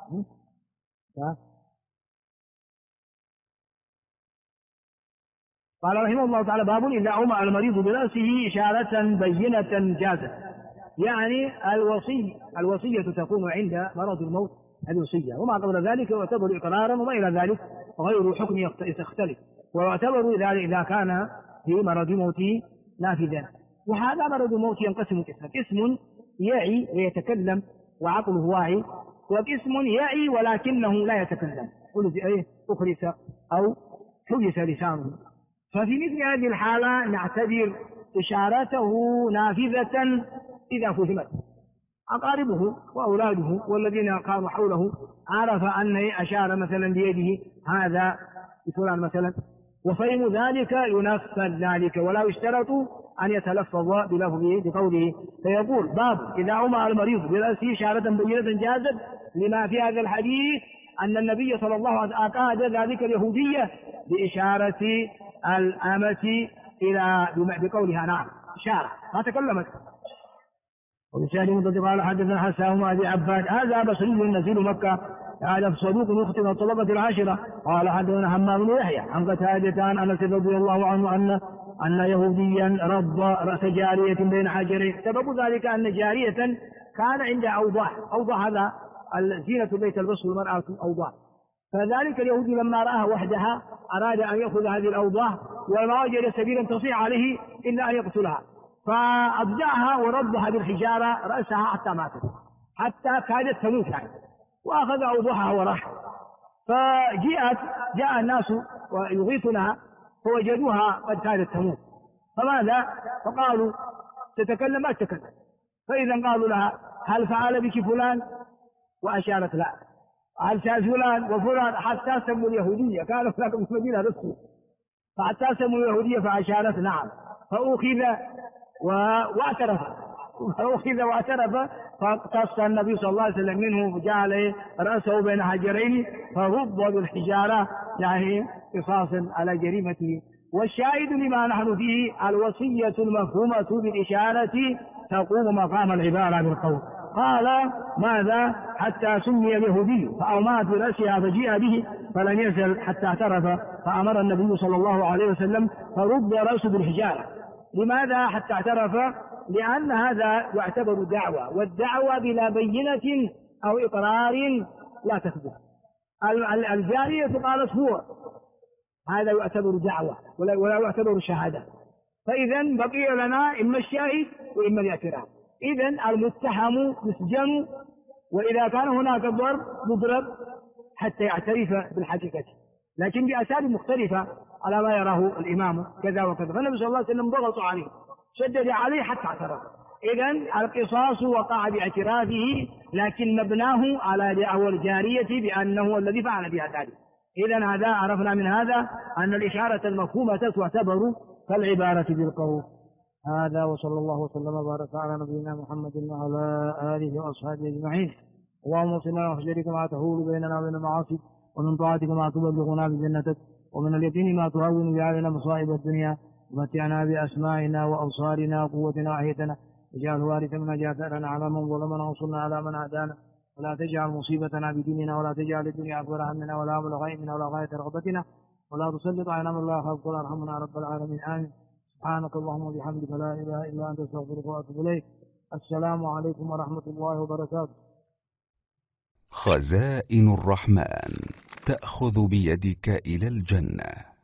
باب إذا أومأ المريض برأسه إشارة بينة جازت، يعني الوصية تكون عند مرض الموت الوصية، وما قبل ذلك يعتبر إقرارا، وما إلى ذلك غير حكم يختلف، ويعتبر إذا كان في مرض موته نافذا. وهذا مرض الموت ينقسم قسم يعي ويتكلم وعقله واعي، وقسم يعي ولكنه لا يتكلم أخرس أو حبس لسانه. ففي مثل هذه الحالة نعتبر إشارته نافذة إذا فهمت أقاربه وأولاده والذين كانوا حوله، عرف أن أشار مثلا بيده هذا بفلان مثلا، وفهم ذلك ينفذ ذلك، ولا يشترط أن يتلفظ بلفظه بقوله. فيقول باب إذا أومأ المريض برأسه إشارة بينة جازت، لما في هذا الحديث أن النبي صلى الله عليه وسلم أقاد ذلك اليهودية بإشارة الأمة إلى بقولها نعم إشارة ما تكلمت. وبسند مضطرب قال حدثنا حسان أبي عباد هذا بصري نزيل مكة هذا صدوق يخطئ الطبقة العاشرة. قال حدثنا حمام بن يحيى عن قتادة عن أنس رضي الله عنه أن يهوديا رض رأس جارية بين حجرين. سبب ذلك أن جارية كان عندها أوضاع هذا زينة البيت البصر المرأة أوضاع، فذلك اليهودي لما رآها وحدها أراد أن يأخذ هذه الأوضاع وما وجد سبيلا تصيح عليه إلا أن يقتلها، فأضجعها وربها بالحجارة رأسها حتى ماتت، حتى كادت تموت يعني، وأخذ أوضاعها وراح. جاء الناس ويغيثونها فوجدوها قد كادت تموت، فماذا؟ فقالوا تتكلم ما تتكلم، فإذا قالوا لها هل فعل بك فلان؟ وأشارت لا. هل فلان وفلان؟ حتى سموا اليهودية، كانوا هناك في المدينة رسل، فحتى سموا اليهودية فأشارت نعم، فأخذ واعترف فأخذ واعترف، فقص النبي صلى الله عليه وسلم منه وجعل رأسه بين حجرين فرب بالحجارة، يعني قصاص على جريمته. والشاهد لما نحن فيه الوصية المفهومة بالإشارة تقوم مقام العبارة بالقول. قال ماذا؟ حتى سمي اليهودي فأومأت برأسها فجيء به فلم يزل حتى اعترف، فأمر النبي صلى الله عليه وسلم فرد رأسه بالحجارة. لماذا حتى اعترف؟ لأن هذا يعتبر دعوة، والدعوة بلا بينة أو إقرار لا تثبت. الجارية قالت هو، هذا يعتبر دعوة ولا يعتبر شهادة. فإذا بقي لنا إما الشاهد وإما الاعتراف. إذن المتهم يسجن، وإذا كان هناك ضرب يضرب حتى يعترف بالحقيقة، لكن بأساليب مختلفة على ما يراه الإمام كذا وكذا. فالنبي صلى الله عليه وسلم ضغط عليه، شدد عليه حتى اعترف. إذن القصاص وقع باعترافه، لكن مبناه على دعوى الجارية بأنه الذي فعل بها ذلك. إذن هذا عرفنا من هذا أن الإشارة المفهومة تعتبر كالعبارة بالقول. هذا وصلى الله وسلم وبارك على نبينا محمد وعلى آله وأصحابه أجمعين. اللهم صل على خيرك ما تحول بيننا وبين المعاصي، ومن طاعتك ما تبلغنا بجنتك، ومن اليقين ما تهون به علينا مصائب الدنيا، ومتعنا بأسمائنا وأبصارنا وقوتنا وأحيتنا، واجعل الوارث منا اجعل ثأرنا على من ظلمنا وانصرنا على من عادانا، ولا تجعل مصيبتنا بديننا، ولا تجعل الدنيا أكبر همنا ولا مبلغ علمنا ولا غاية رغبتنا، ولا تسلط علينا من لا يخافك ولا يرحمنا رب العالمين. آمين. سبحانك اللهم وبحمدك لا إله إلا أنت أستغفرك وأتوب إليك. السلام عليكم ورحمة الله وبركاته. خزائن الرحمن تأخذ بيدك إلى الجنة.